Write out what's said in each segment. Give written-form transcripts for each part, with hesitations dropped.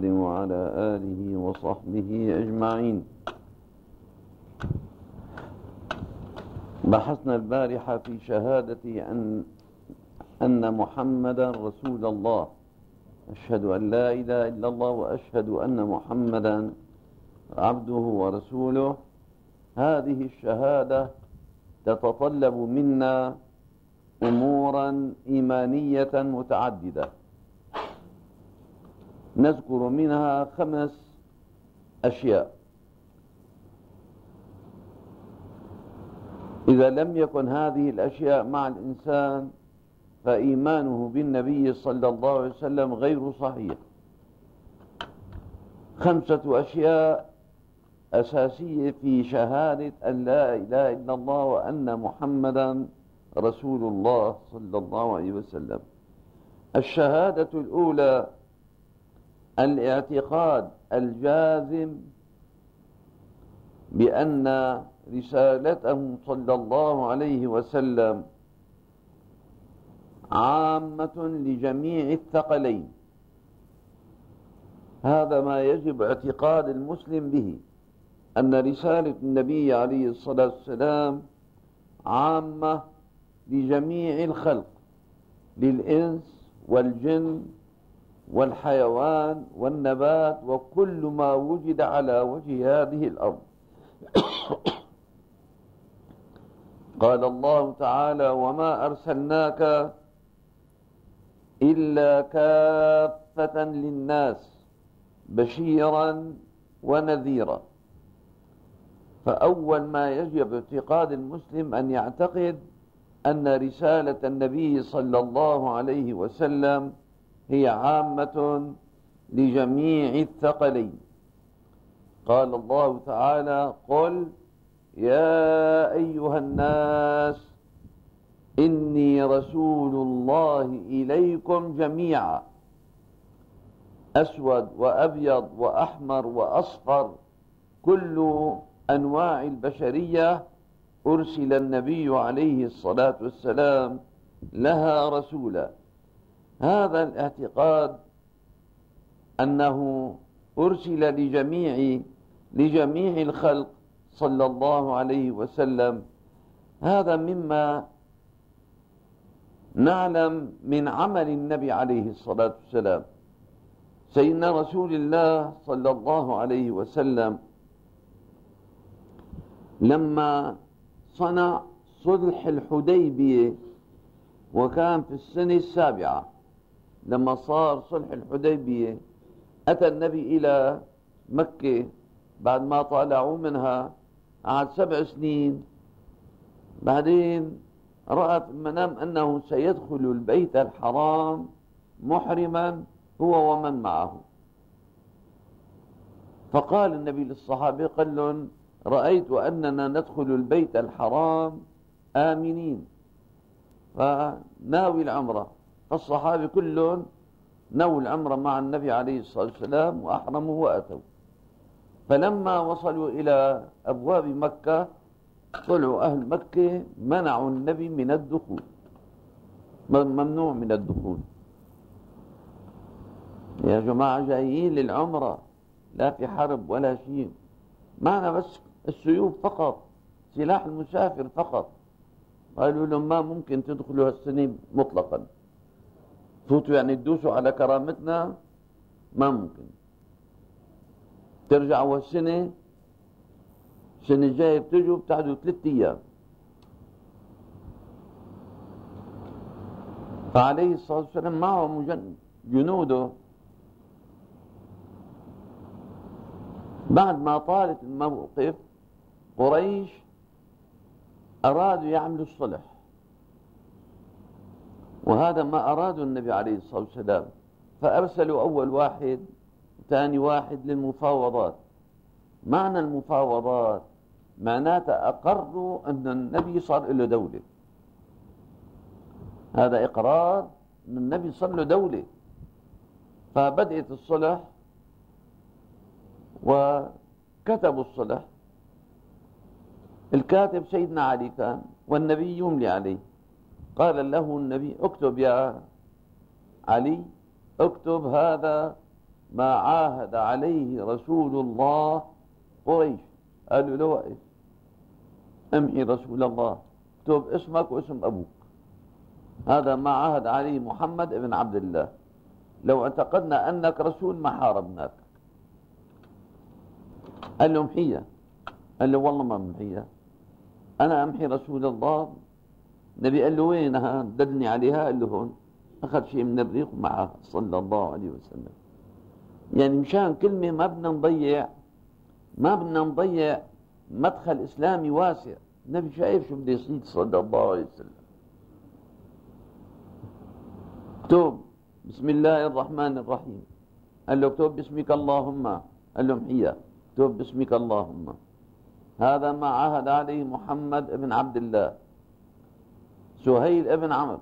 محمد وعلى آله وصحبه أجمعين. بحثنا البارحة في شهادة أن محمدا رسول الله، أشهد أن لا إله إلا الله وأشهد أن محمدا عبده ورسوله. هذه الشهادة تتطلب منا أمورا إيمانية متعددة، نذكر منها 5 أشياء. إذا لم يكن هذه الأشياء مع الإنسان فإيمانه بالنبي صلى الله عليه وسلم غير صحيح. 5 أشياء أساسية في شهادة أن لا إله إلا الله وأن محمدا رسول الله صلى الله عليه وسلم. الشهادة الأولى الاعتقاد الجازم بأن رسالته صلى الله عليه وسلم عامة لجميع الثقلين. هذا ما يجب اعتقاد المسلم به، أن رسالة النبي عليه الصلاة والسلام عامة لجميع الخلق، للإنس والجن والحيوان والنبات وكل ما وجد على وجه هذه الأرض. قال الله تعالى: وما أرسلناك إلا كافة للناس بشيرا ونذيرا. فأول ما يجب اعتقاد المسلم أن يعتقد أن رسالة النبي صلى الله عليه وسلم هي عامة لجميع الثقلين. قال الله تعالى: قل يا أيها الناس إني رسول الله إليكم جميعا، أسود وأبيض وأحمر وأصفر، كل أنواع البشرية أرسل النبي عليه الصلاة والسلام لها رسولا. هذا الاعتقاد أنه أرسل لجميع الخلق صلى الله عليه وسلم، هذا مما نعلم من عمل النبي عليه الصلاة والسلام. سيدنا رسول الله صلى الله عليه وسلم لما صنع صلح الحديبية، وكان في السنة 7، لما صار صلح الحديبية أتى النبي إلى مكة بعد ما طالعوا منها، قعد 7 سنين. بعدين رأى في المنام أنه سيدخل البيت الحرام محرما هو ومن معه. فقال النبي للصحابة، قال لهم: رأيت أننا ندخل البيت الحرام آمنين فناوي العمرة. فالصحابة كلهم نووا العمرة مع النبي عليه الصلاة والسلام وأحرموا وأتوا. فلما وصلوا إلى أبواب مكة طلعوا أهل مكة منعوا النبي من الدخول، ممنوع من الدخول. يا جماعة جايين للعمرة، لا في حرب ولا شيء، معنا بس السيوف فقط، سلاح المسافر فقط. قالوا لهم: ما ممكن تدخلوا هالسنة مطلقا، فوتوا يعني تدوسوا على كرامتنا، ما ممكن. ترجعوا السنة الجاية بتجوا بتعدوا 3 أيام. فعليه الصلاة والسلام معه جنوده. بعد ما طالت الموقف قريش أرادوا يعملوا الصلح، وهذا ما أرادوا النبي عليه الصلاة والسلام. فأرسلوا أول واحد ثاني واحد للمفاوضات. معنى المفاوضات معناتها أقروا أن النبي صار له دولة، هذا إقرار أن النبي صار له دولة. فبدأت الصلح وكتبوا الصلح. الكاتب سيدنا علي كان، والنبي يملي عليه. قال له النبي: اكتب يا علي، اكتب هذا ما عاهد عليه رسول الله قريش. قالوا له وقف، امحي رسول الله، اكتب اسمك واسم أبوك، هذا ما عاهد عليه محمد ابن عبد الله، لو اعتقدنا أنك رسول ما حاربناك. قال له امحيها. قال له والله ما امحيها، أنا أمحي رسول الله. النبي قال له وينها؟ دلني عليها. قال له هون. أخذ شيء من الريق معه صلى الله عليه وسلم. يعني مشان كلمة ما بدنا نضيع مدخل إسلامي واسع. النبي شايف شو بده يصير صلى الله عليه وسلم. اكتب بسم الله الرحمن الرحيم. قال له اكتب باسمك اللهم. قال له امحيها. اكتب باسمك اللهم، هذا ما عهد عليه محمد ابن عبد الله سهيل ابن عمرو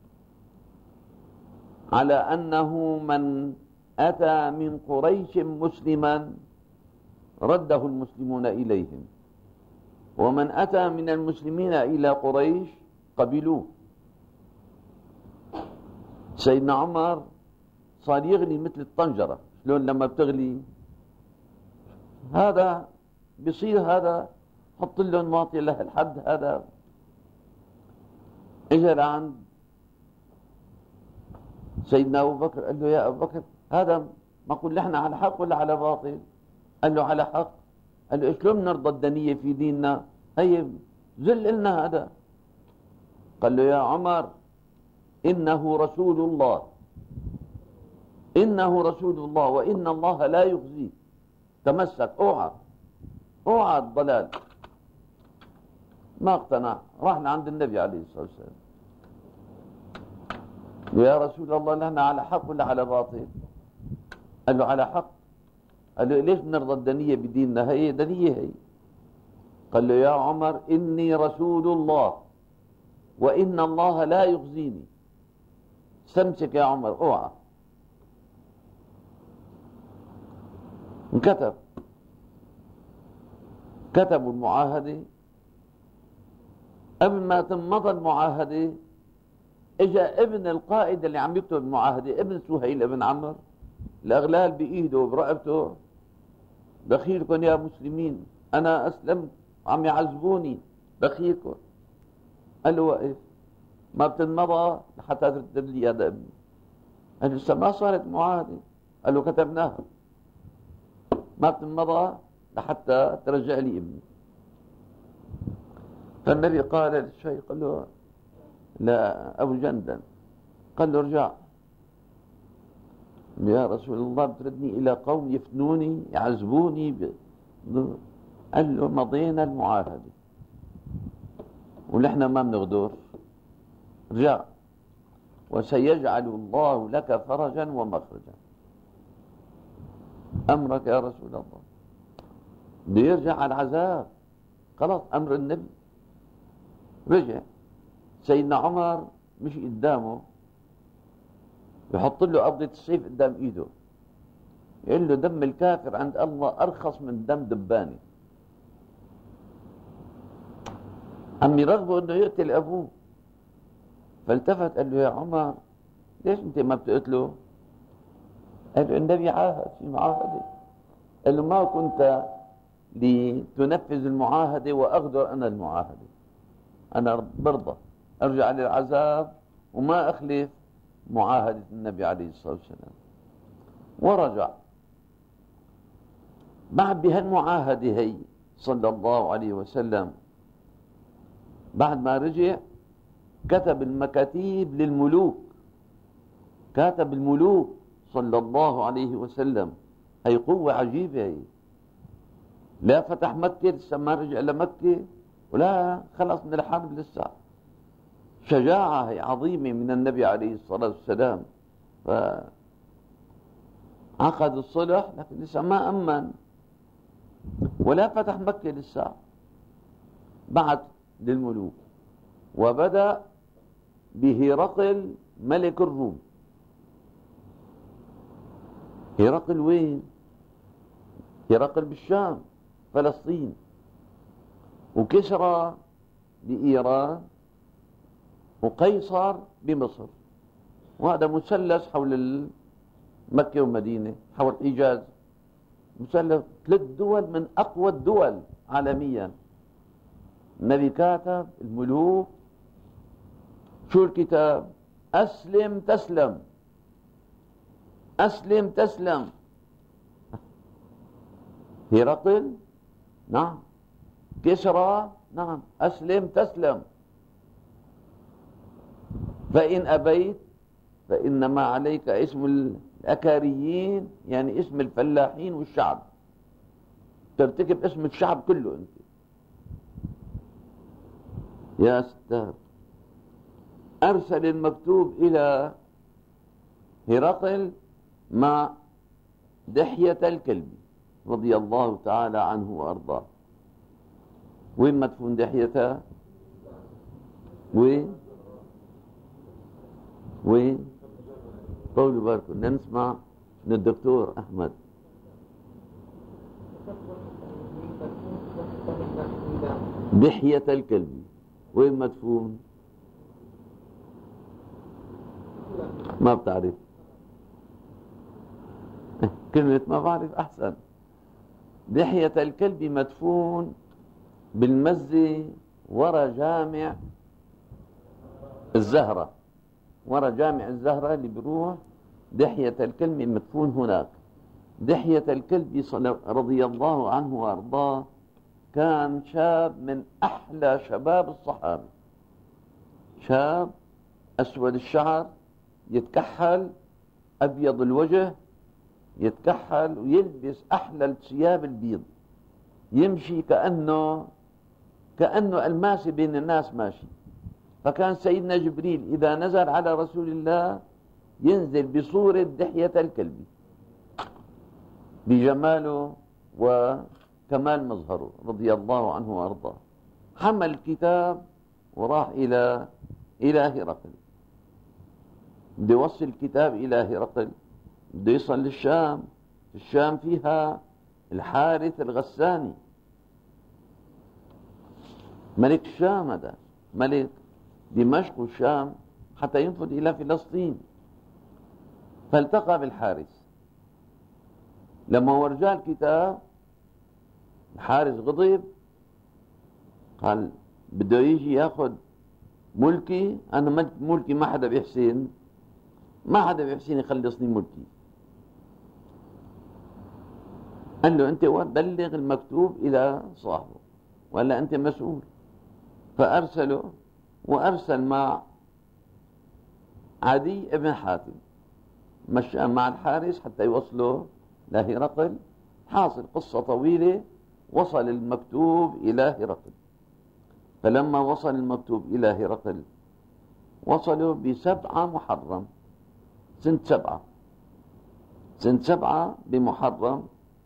على أنه من أتى من قريش مسلما رده المسلمون إليهم، ومن أتى من المسلمين إلى قريش قبلوه. سيدنا عمر صار يغلي مثل الطنجرة، شلون لما بتغلي هذا بيصير، هذا حط له واطي له الحد. هذا اجى لعند سيدنا ابو بكر قال له يا ابو بكر هذا ما قل نحن على حق ولا على باطل؟ قال له على حق. قال له شلون بنرضى الدنية في ديننا؟ هي زل لنا هذا. قال له يا عمر إنه رسول الله، إنه رسول الله وإن الله لا يخزيه، تمسك، اوعى الضلال. ما اقتنع، راح لعند النبي عليه الصلاة والسلام يا رسول الله نحن على حق ولا على باطل؟ قال له على حق. قال له ليش بنرضى الدنية بديننا؟ هي دنية هي. قال له يا عمر إني رسول الله وإن الله لا يخزيني، استمسك يا عمر، اوعى. كتبوا المعاهدة. قبل ما تمضى المعاهدة اجى ابن القائد اللي عم يكتب المعاهدة، ابن سهيل ابن عمرو، الأغلال بإيده وبرقبته، بخيلكم يا مسلمين، أنا أسلمت عم يعذبوني، بخيلكم. قال له وقف، ما بتنمضى لحتى ترتب لي هذا ابني. قال له لسه ما صارت معاهدة. قال له كتبناها، ما بتنمضى لحتى ترجع لي ابني. فالنبي قال للشيخ، قال له لا أبو جندل، قال له ارجع يا رسول الله، بتردني إلى قوم يفتنوني يعذبوني قال له مضينا المعاهدة ونحن ما بنغدر، رجع وسيجعل الله لك فرجا ومخرجا. أمرك يا رسول الله. بيرجع على العذاب، خلاص أمر النبي. رجع سيدنا عمر مش قدامه، يحط له قبضة السيف قدام ايده، يقول له دم الكافر عند الله أرخص من دم دباني. عم يرغبه انه يقتل ابوه. فالتفت قال له يا عمر ليش انت ما بتقتله؟ قال له النبي عاهد في معاهدة. قال له ما كنت لتنفذ المعاهدة وأغدر أنا المعاهدة، أنا برضى أرجع للعذاب وما أخلف معاهدة النبي عليه الصلاة والسلام. ورجع بعد بهالمعاهدة هي صلى الله عليه وسلم. بعد ما رجع كتب المكاتيب للملوك، كاتب الملوك صلى الله عليه وسلم. هي قوة عجيبة هي. لا فتح مكة لسه ما رجع لمكة، ولا خلص من الحرب لسه. شجاعة هي عظيمة من النبي عليه الصلاة والسلام. فعقد الصلح لكن لسه ما أمن ولا فتح مكة لسه. بعت للملوك وبدأ بهرقل ملك الروم. هرقل وين؟ هرقل بالشام فلسطين، وكسرى بإيران، وقيصر بمصر. وهذا مثلث حول مكة ومدينة حول الحجاز، مسلم 3 دول من أقوى الدول عالميا. النبي كاتب الملوك شو الكتاب؟ أسلم تسلم، أسلم تسلم. هرقل نعم، كسرى نعم، أسلم تسلم. فإن أبيت فإنما عليك اسم الأكاريين، يعني اسم الفلاحين والشعب، ترتكب اسم الشعب كله أنت. يا ستار، أرسل المكتوب إلى هرقل مع دحية الكلبي رضي الله تعالى عنه وأرضاه. وين مدفون دحية؟ وين طولوا بالكم نسمع من الدكتور أحمد. دحية الكلبي وين مدفون؟ ما بتعرف؟ كلمة ما بعرف أحسن. دحية الكلبي مدفون بالمزة ورا جامع الزهرة، ورا جامع الزهرة اللي بيروح دحية الكلبي مدفون هناك. دحية الكلبي رضي الله عنه وأرضاه كان شاب من أحلى شباب الصحابة، شاب أسود الشعر، يتكحل، أبيض الوجه، يتكحل ويلبس أحلى الثياب البيض، يمشي كأنه الماسي بين الناس ماشي. فكان سيدنا جبريل إذا نزل على رسول الله ينزل بصورة دحية الكلبي بجماله وكمال مظهره رضي الله عنه وأرضاه. حمل الكتاب وراح إلى هرقل، بده يوصل الكتاب إلى هرقل، بده يصل للشام. الشام فيها الحارث الغساني ملك الشام، هذا ملك دمشق والشام حتى ينفذ إلى فلسطين. فالتقى بالحارث، لما ورجاه الكتاب الحارث غضب، قال بده يجي ياخذ ملكي، أنا ملكي ما حدا بيحسن يخلصني ملكي. قال له أنت بلغ المكتوب إلى صاحبه ولا أنت مسؤول. فأرسله، وأرسل مع عدي ابن حاتم، مشى مع الحارس حتى يوصله لهرقل. حاصل قصة طويلة، وصل المكتوب إلى هرقل. فلما وصل المكتوب إلى هرقل وصلوا ب7 محرم، سنة 7 بمحرم.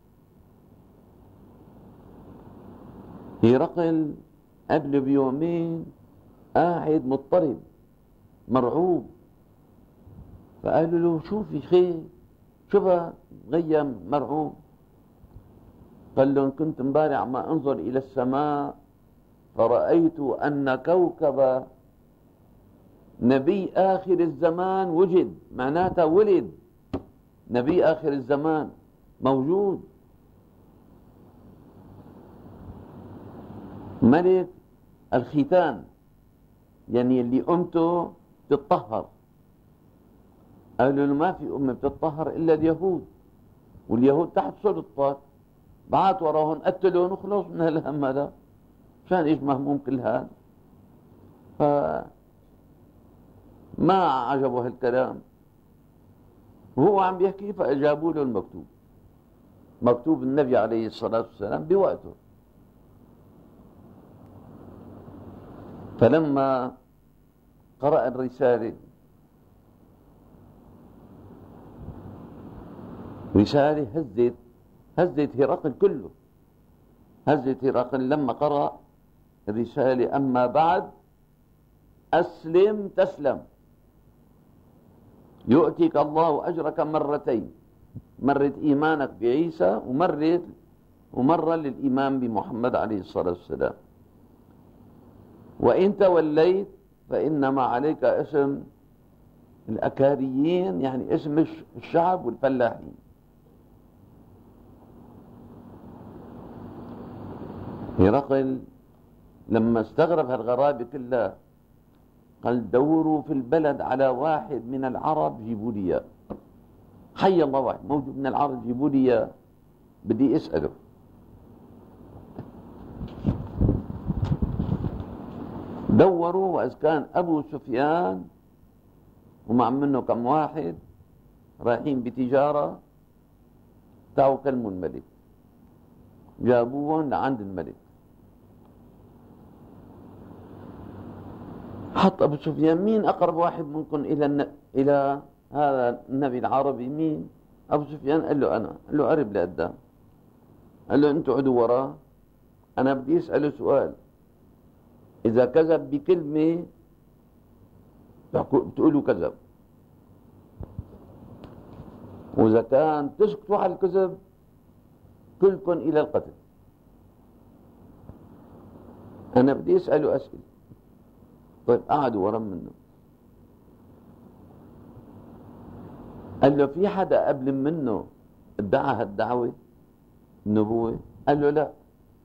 هرقل قبل بيومين قاعد مضطرب مرعوب، فقالوا له شو في خير؟ شو غيم مرعوب؟ قال لهم كنت امبارح ما انظر إلى السماء فرأيت أن كوكب نبي آخر الزمان وجد، معناتها ولد نبي آخر الزمان موجود، ملك الختان، يعني اللي أمته تتطهر. قالوا له ما في أمة بتتطهر إلا اليهود، واليهود تحت سلطتك، بعت وراهم قتلون وخلص من الهم هذا، شان إيش مهموم كل هذا؟ فما عجبه هالكلام، وهو عم بيحكي فأجابوا له المكتوب، مكتوب النبي عليه الصلاة والسلام بوقته. فلما قرأ الرسالة، رسالة هزت هرقل كله، هزت هرقل لما قرأ الرسالة: أما بعد أسلم تسلم، يؤتيك الله أجرك مرتين، مرة إيمانك بعيسى ومرة للإيمان بمحمد عليه الصلاة والسلام. وإن توليت فإنما عليك اسم الأكاريين يعني اسم الشعب والفلاحين. هرقل لما استغرب هالغرابة كلها قال دوروا في البلد على واحد من العرب جيبوا لي اياه، حي الله واحد موجود من العرب جيبوا لي اياه بدي اسأله. دوروا وإذ كان أبو سفيان ومع منه كم واحد رايحين بتجارة، تعوا كلموا الملك، جابوهم لعند الملك. حط أبو سفيان مين أقرب واحد منكم إلى هذا النبي العربي مين؟ أبو سفيان قال له أنا. قال له قرب لقدام، قال له أنتوا عدوا وراه، أنا بدي أسأله سؤال، إذا كذب بكلمة بتقولوا كذب، وإذا كان تسكتوا على الكذب كلكم إلى القتل. أنا بدي أسأله أسئلة. طيب قعدوا ورا منه. قال له في حدا قبل منه ادعى هالدعوة النبوة؟ قال له لا.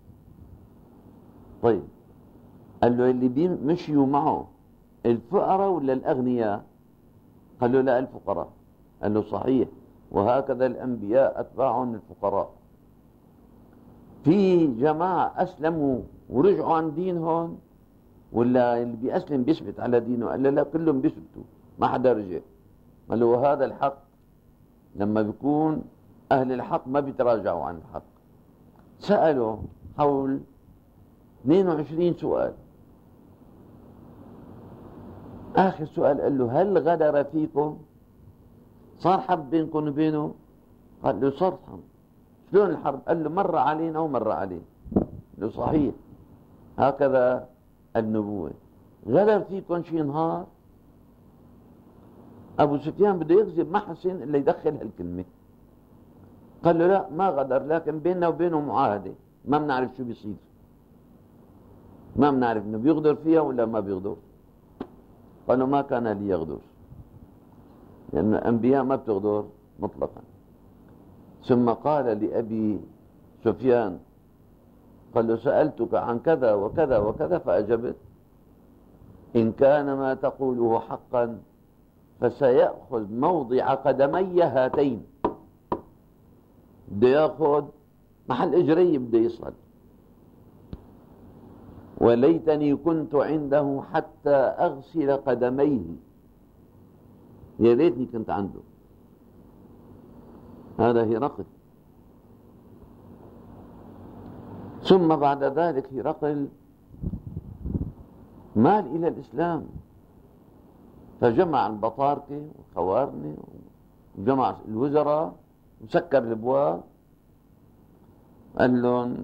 طيب قال له اللي مشيوا معه الفقراء ولا الأغنياء؟ قال له لا الفقراء. قال له صحيح، وهكذا الأنبياء أتباعهم الفقراء. في جماعة أسلموا ورجعوا عن دينهم ولا اللي بيأسلم بيثبت على دينه؟ قال له لا كلهم بيثبتوا ما حدا رجع. قال له وهذا الحق، لما بيكون أهل الحق ما بيتراجعوا عن الحق. سألوا حول 22 سؤال. آخر سؤال قال له هل غدر فيكم؟ صار حرب بينكم وبينه؟ قال له صار حرب. شلون الحرب؟ قال له مر علينا ومر علينا. قال له صحيح، هكذا النبوة. غدر فيكم شي نهار؟ أبو سفيان بده يكذب ما حسن إلا يدخل هالكلمة. قال له لا ما غدر، لكن بيننا وبينه معاهدة ما بنعرف شو بيصير، ما بنعرف إنه بيغدر فيها ولا ما بيغدر. قالوا ما كان ليغدر، لأن الأنبياء ما بتغدر مطلقا. ثم قال لأبي سفيان قال له سألتك عن كذا وكذا وكذا فأجبت، إن كان ما تقوله حقا فسيأخذ موضع قدمي هاتين. بده يأخذ محل إجري بده يصعد. وليتني كنت عنده حتى أغسل قدميه، يا ريتني كنت عنده. هذا هرقل. ثم بعد ذلك هرقل مال إلى الإسلام، فجمع البطاركة والخوارنة وجمع الوزراء وسكر الابواب. قال لهم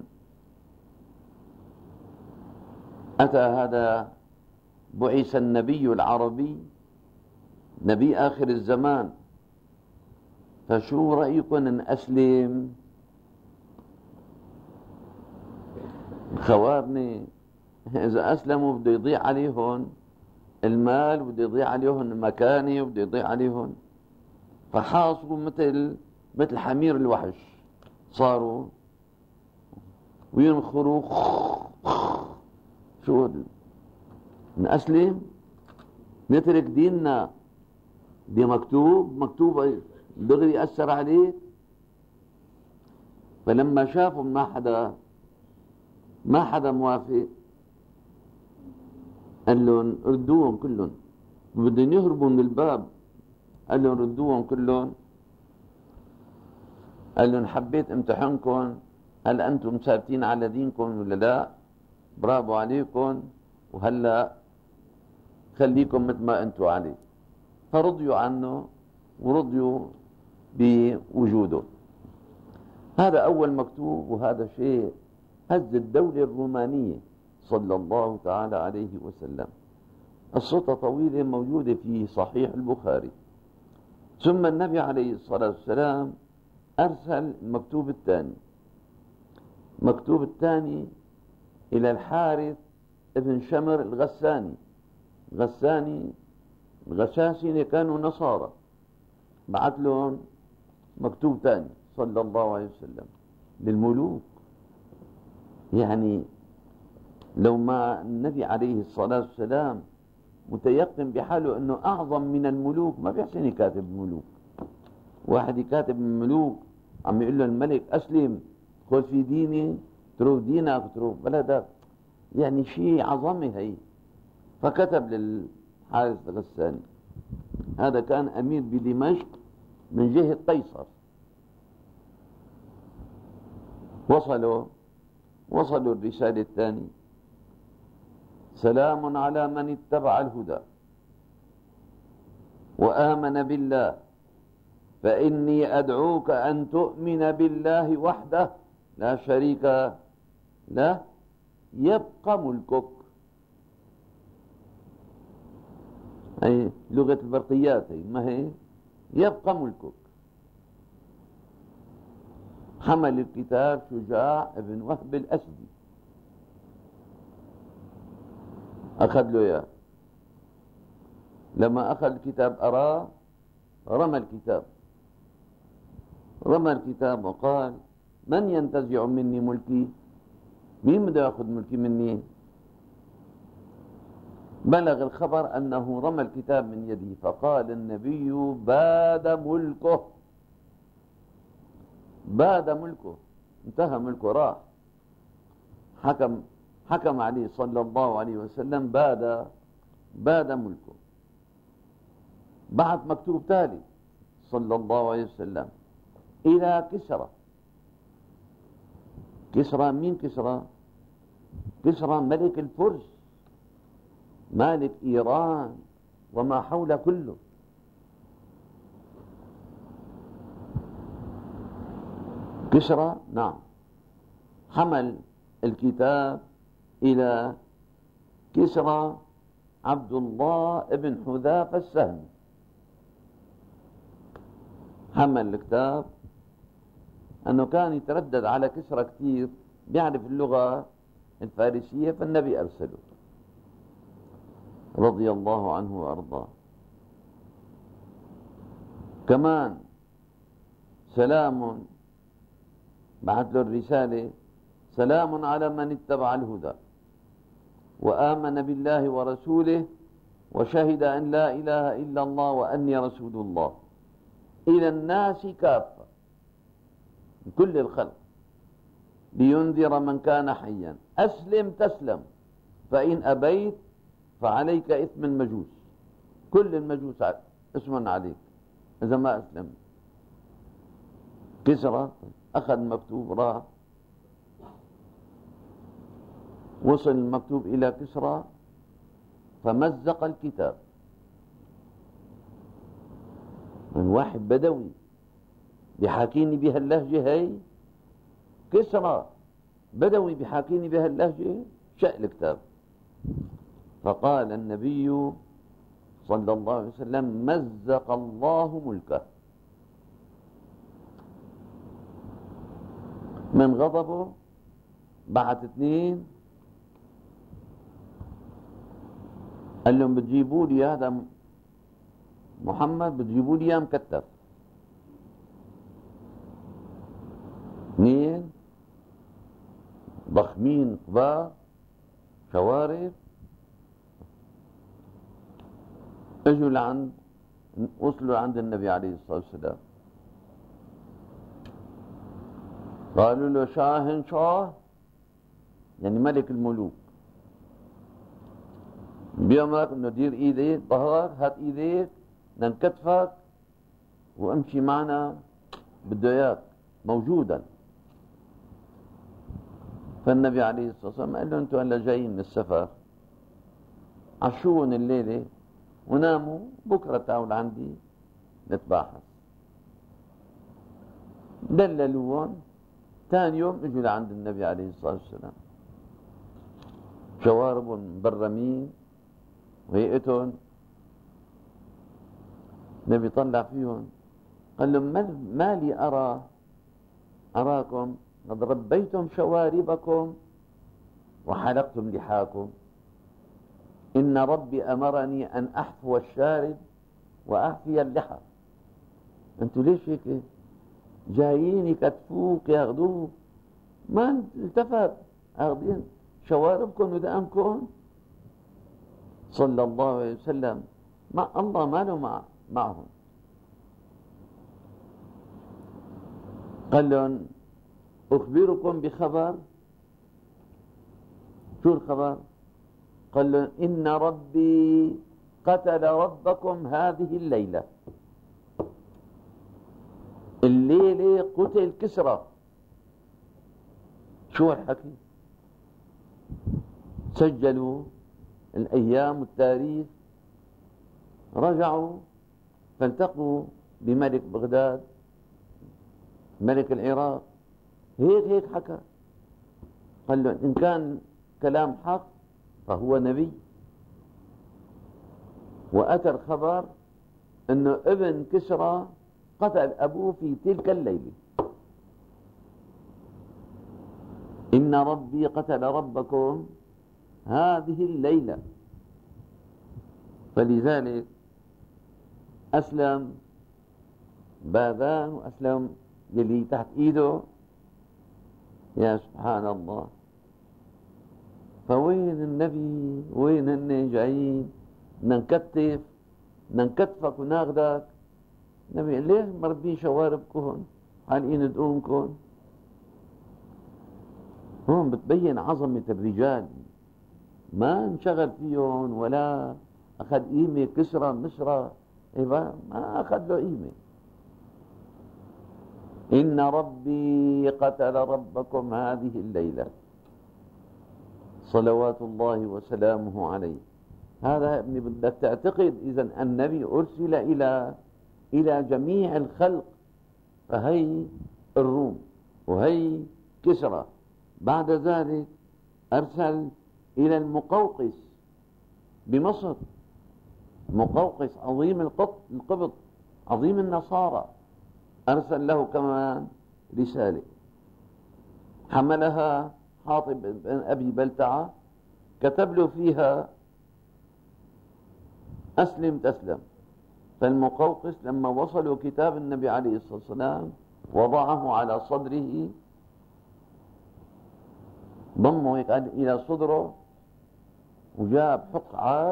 أتى هذا بعث النبي العربي نبي آخر الزمان، فشو رأيكم إن أسلم؟ خوارني إذا أسلموا بده يضيع عليهم المال، وبده يضيع عليهم المكانة، وبده يضيع عليهم. فحاصروا مثل حمير الوحش، صاروا وينخروا. شو نأسلم نترك ديننا؟ دي مكتوب دغري يأثر عليك. فلما شافوا ما حدا موافق، قال لهم ردوهم كلهم، بدهم يهربوا من الباب. قال لهم ردوهم كلهم. قال لهم حبيت امتحنكم، هل أنتم ثابتين على دينكم ولا لا؟ برافو عليكم، وهلا خليكم مثل ما أنتم عليه. فرضيوا عنه ورضيوا بوجوده. هذا أول مكتوب، وهذا شيء هز الدولة الرومانية صلى الله تعالى عليه وسلم. الصوت طويلة موجودة في صحيح البخاري. ثم النبي عليه الصلاة والسلام أرسل المكتوب الثاني. المكتوب الثاني إلى الحارث ابن شمر الغساني. غساني الغساسنة كانوا نصارى، بعت لهم مكتوب تاني صلى الله عليه وسلم للملوك. يعني لو ما النبي عليه الصلاة والسلام متيقن بحاله أنه أعظم من الملوك ما بيحسن يكاتب الملوك. واحد يكاتب الملوك عم يقول له الملك أسلم خذ في ديني تروح دينك تروح بلدك، يعني شيء عظمة هي. فكتب للحارث الغساني، هذا كان أمير بدمشق من جهة قيصر. وصلوا الرسالة الثانية: سلام على من اتبع الهدى وآمن بالله، فإني أدعوك أن تؤمن بالله وحده لا شريك له يبقى ملكك. أي لغة البرقيات هي، ما هي يبقى ملكك. حمل الكتاب شجاع بن وهب الأسدي، أخذ له إياه. لما أخذ الكتاب أراه، رمى الكتاب وقال: من ينتزع مني ملكي؟ مين بده يأخذ ملكي مني؟ بلغ الخبر أنه رمى الكتاب من يده، فقال النبي: باد ملكه، انتهى ملكه، راح. حكم عليه صلى الله عليه وسلم: باد ملكه. بعد مكتوب تالي صلى الله عليه وسلم إلى كسرى. مين كسرى؟ كسرى ملك الفرس، مالك إيران وما حول كله. كسرى نعم حمل الكتاب إلى كسرى عبد الله بن حذافة السهمي. حمل الكتاب، أنه كان يتردد على كسرى كثير، بيعرف اللغة الفارسية، فالنبي أرسله رضي الله عنه وأرضاه. كمان سلام، بعث له الرسالة: سلام على من اتبع الهدى وآمن بالله ورسوله وشهد أن لا إله إلا الله وأني رسول الله إلى الناس كافة، كل الخلق، لينذر من كان حيا، أسلم تسلم، فإن أبيت فعليك إثم المجوس، كل المجوس اسم عليك إذا ما أسلم. كسرى أخذ مكتوب، راح وصل المكتوب إلى كسرى فمزق الكتاب. من واحد بدوي بحاكيني بها اللهجة هي، كسرى بدوي بحاكيني بها اللهجة، شق الكتاب. فقال النبي صلى الله عليه وسلم: مزق الله ملكه. من غضبه بعت اثنين، قال لهم: بتجيبوا لي هذا محمد، بتجيبوا لي اياه مكتف. اثنين ضخمين كبار شوارب، وصلوا عند النبي عليه الصلاة والسلام. قالوا له: شاه يعني ملك الملوك، بيأمرك انه دير ايديك ظهرك، هات ايديك ننكتفك وامشي معنا، بده اياك موجودا. فالنبي عليه الصلاة والسلام قال له: انتوا هلا جايين من السفر، عشون الليلة وناموا، بكرة تعالوا عندي نتباحث. دللوهم، ثاني يوم اجوا لعند النبي عليه الصلاة والسلام، شواربهم مبرمين وهيئتهم. النبي طلع فيهم قال لهم: ما لي أراكم قد ربيتم شواربكم وحلقتم لحاكم، إن ربي أمرني أن أحفو الشارب وأحفي اللحى. أنتوا ليش هيك جايين يكتفوك ياخذوك؟ ما التفت، أخذين شواربكم ودقنكم. صلى الله عليه وسلم مع الله ما له معهم. قال لهم أخبركم بخبر. شو الخبر؟ قال لهم إن ربي قتل ربكم هذه الليلة. الليلة قتل كسرى. شو الحكي؟ سجلوا الأيام والتاريخ، رجعوا فالتقوا بملك بغداد ملك العراق. هيك حكى. قال له إن كان كلام حق فهو نبي. وأتى الخبر أنه ابن كسرى قتل أبوه في تلك الليلة. إن ربي قتل ربكم هذه الليلة. فلذلك أسلم باذان وأسلم يلي تحت إيده. يا سبحان الله. فوين النبي؟ وين هن جايين ننكتف ننكتفك وناخدك؟ النبي ليش مربين شواربكم حالقين دقونكم؟ هون بتبين عظمة الرجال، ما انشغل فيهم ولا أخذ قيمة كسرى مصرى، ما أخذ له قيمة. إن ربي قتل ربكم هذه الليلة صلوات الله وسلامه عليه. هذا يا ابني بدك تعتقد إذا النبي أرسل إلى جميع الخلق. فهي الروم وهي كسرى. بعد ذلك أرسل إلى المقوقس بمصر. مقوقس عظيم القبط عظيم النصارى، أرسل له كمان رسالة حملها حاطب بن أبي بلتعة، كتب له فيها أسلم تسلم. فالمقوقس لما وصلوا كتاب النبي عليه الصلاة والسلام وضعه على صدره، ضمه هيك إلى صدره، وجاب حق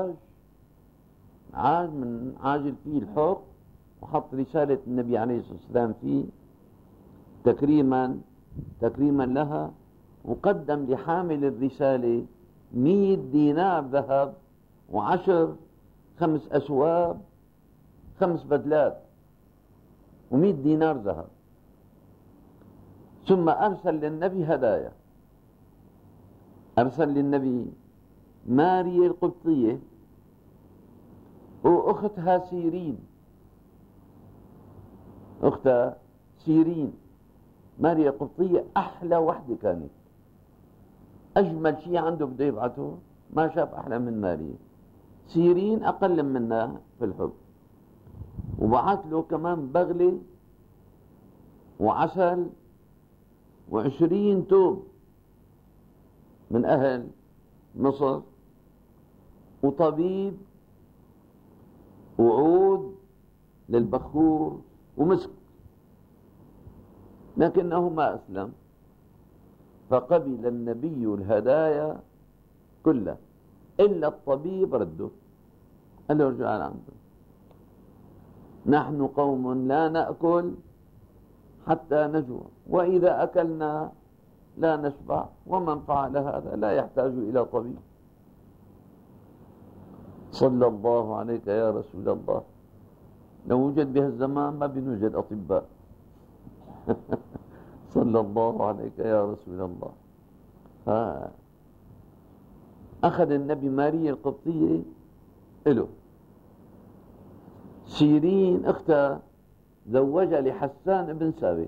عاج من عاج الفيل الحق، وحط رسالة النبي عليه الصلاة والسلام فيه تكريما لها. وقدم لحامل الرسالة 100 دينار ذهب، 5 أسواب، 5 بدلات، و100 دينار ذهب. ثم أرسل للنبي هدايا. أرسل للنبي ماريا القبطية وأختها سيرين. أختها سيرين ماريا القبطية أحلى وحدة كانت، أجمل شيء عنده بده يبعثه، ما شاف أحلى من ماريا. سيرين أقل منها في الحب. وبعث له كمان بغلة وعسل و20 توب من أهل مصر، وطبيب وعود للبخور ومسك. لكنه ما أسلم، فقبل النبي الهدايا كلها إلا الطبيب رده، قال له ارجع عنده. نحن قوم لا نأكل حتى نجوع، وإذا أكلنا لا نشبع، ومن فعل هذا لا يحتاج إلى طبيب. صلى الله عليك يا رسول الله. لو وجد بهالزمان ما بنوجد أطباء. صلى الله عليك يا رسول الله. أخذ النبي ماريا القبطية له. سيرين أختها زوجها لحسان بن ثابت،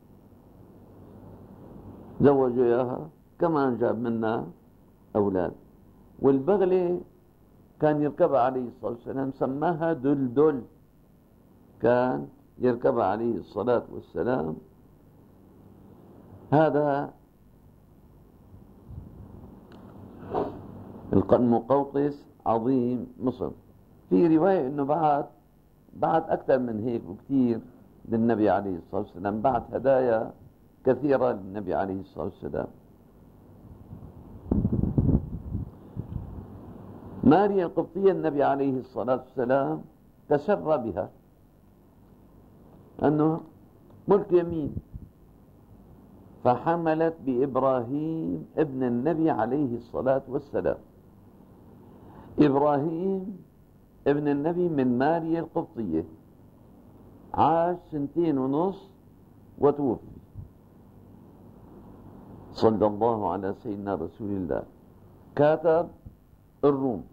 زوجوا إياها، كمان جاب منها أولاد. والبغلة كان يركبها عليه الصلاة والسلام، سماها دلدل، كان يركبها عليه الصلاة والسلام. هذا المقوقس عظيم مصر. في رواية أنه بعد أكثر من هيك بكثير للنبي عليه الصلاة والسلام، بعد هدايا كثيرة للنبي عليه الصلاة والسلام. ماريا القبطية النبي عليه الصلاة والسلام تسرى بها أنه ملك يمين، فحملت بإبراهيم ابن النبي عليه الصلاة والسلام. إبراهيم ابن النبي من ماريا القبطية، عاش 2.5 وتوفي، صلى الله على سيدنا رسول الله. كاتب الروم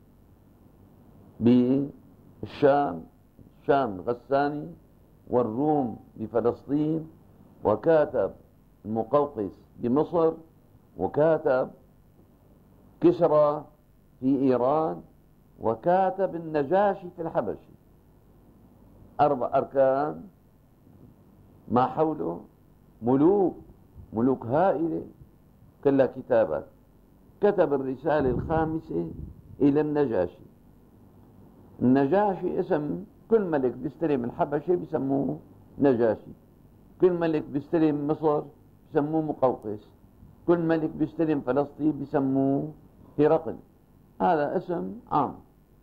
بالشام، الشام غساني، والروم بفلسطين، وكاتب المقوقس بمصر، وكاتب كسرى في إيران، وكاتب النجاشي في الحبشة. 4 أركان ما حوله ملوك هائلة كلها كتابات. كتب الرسالة الخامسة إلى النجاشي. النجاشي اسم كل ملك بيستلم الحبشة بيسموه نجاشي، كل ملك بيستلم مصر بيسموه مقوقس، كل ملك بيستلم فلسطين بيسموه هرقل. هذا اسم عام.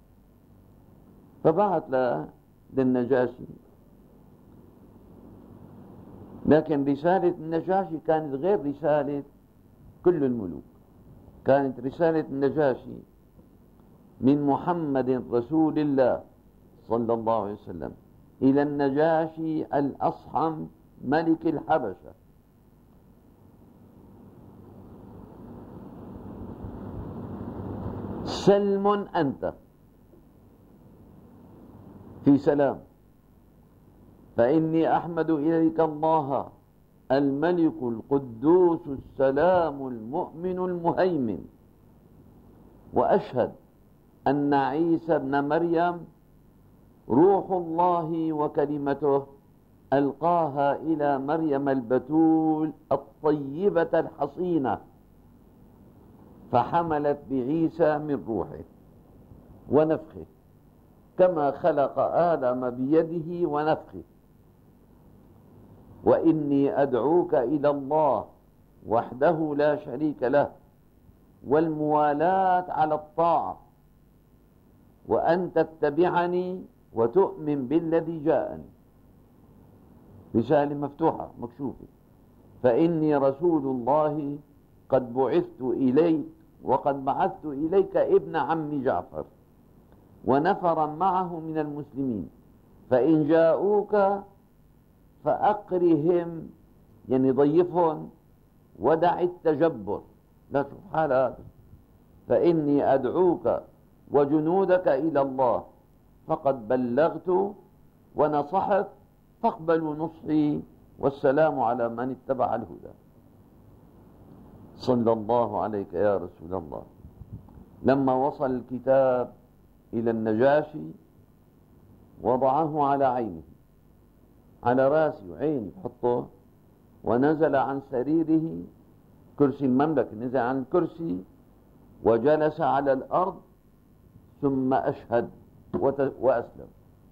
فبعت للنجاشي، لكن رسالة النجاشي كانت غير رسالة كل الملوك. كانت رسالة النجاشي من محمد رسول الله صلى الله عليه وسلم إلى النجاشي الأصحم ملك الحبشة. سلم أنت في سلام، فإني أحمد إليك الله الملك القدوس السلام المؤمن المهيمن، وأشهد أن عيسى ابن مريم روح الله وكلمته ألقاها إلى مريم البتول الطيبة الحصينة، فحملت بعيسى من روحه ونفخه، كما خلق آدم بيده ونفخه. وإني أدعوك إلى الله وحده لا شريك له، والموالاة على الطاعة، وأن تتبعني وتؤمن بالذي جاءني. رسالة مفتوحة مكشوفة. فإني رسول الله قد بعثت إليك، وقد بعثت إليك ابن عم جعفر ونفرا معه من المسلمين، فإن جاءوك فأقرهم، يعني ضيفهم، ودع التجبر. لا شوف حال هذا. فإني أدعوك وجنودك إلى الله، فقد بلغت ونصحت، فاقبلوا نصحي، والسلام على من اتبع الهدى. صلى الله عليك يا رسول الله. لما وصل الكتاب إلى النجاشي وضعه على عينه، على راسه وعينه بحطه، ونزل عن سريره، كرسي المملكة، نزل عن الكرسي وجلس على الأرض، ثم أشهد وأسلم.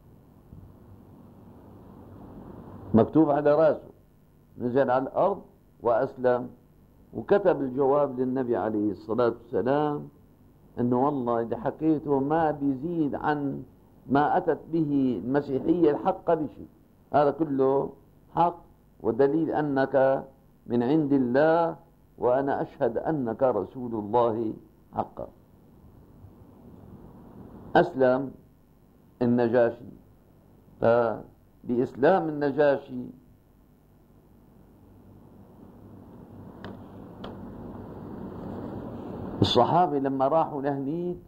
مكتوب على راسه، نزل على الأرض وأسلم. وكتب الجواب للنبي عليه الصلاة والسلام أنه والله إذا حكيته ما بيزيد عن ما أتت به المسيحية الحق بشيء، هذا كله حق ودليل أنك من عند الله، وأنا أشهد أنك رسول الله حقا. أسلم النجاشي. فبإسلام النجاشي الصحابة لما راحوا لهنيك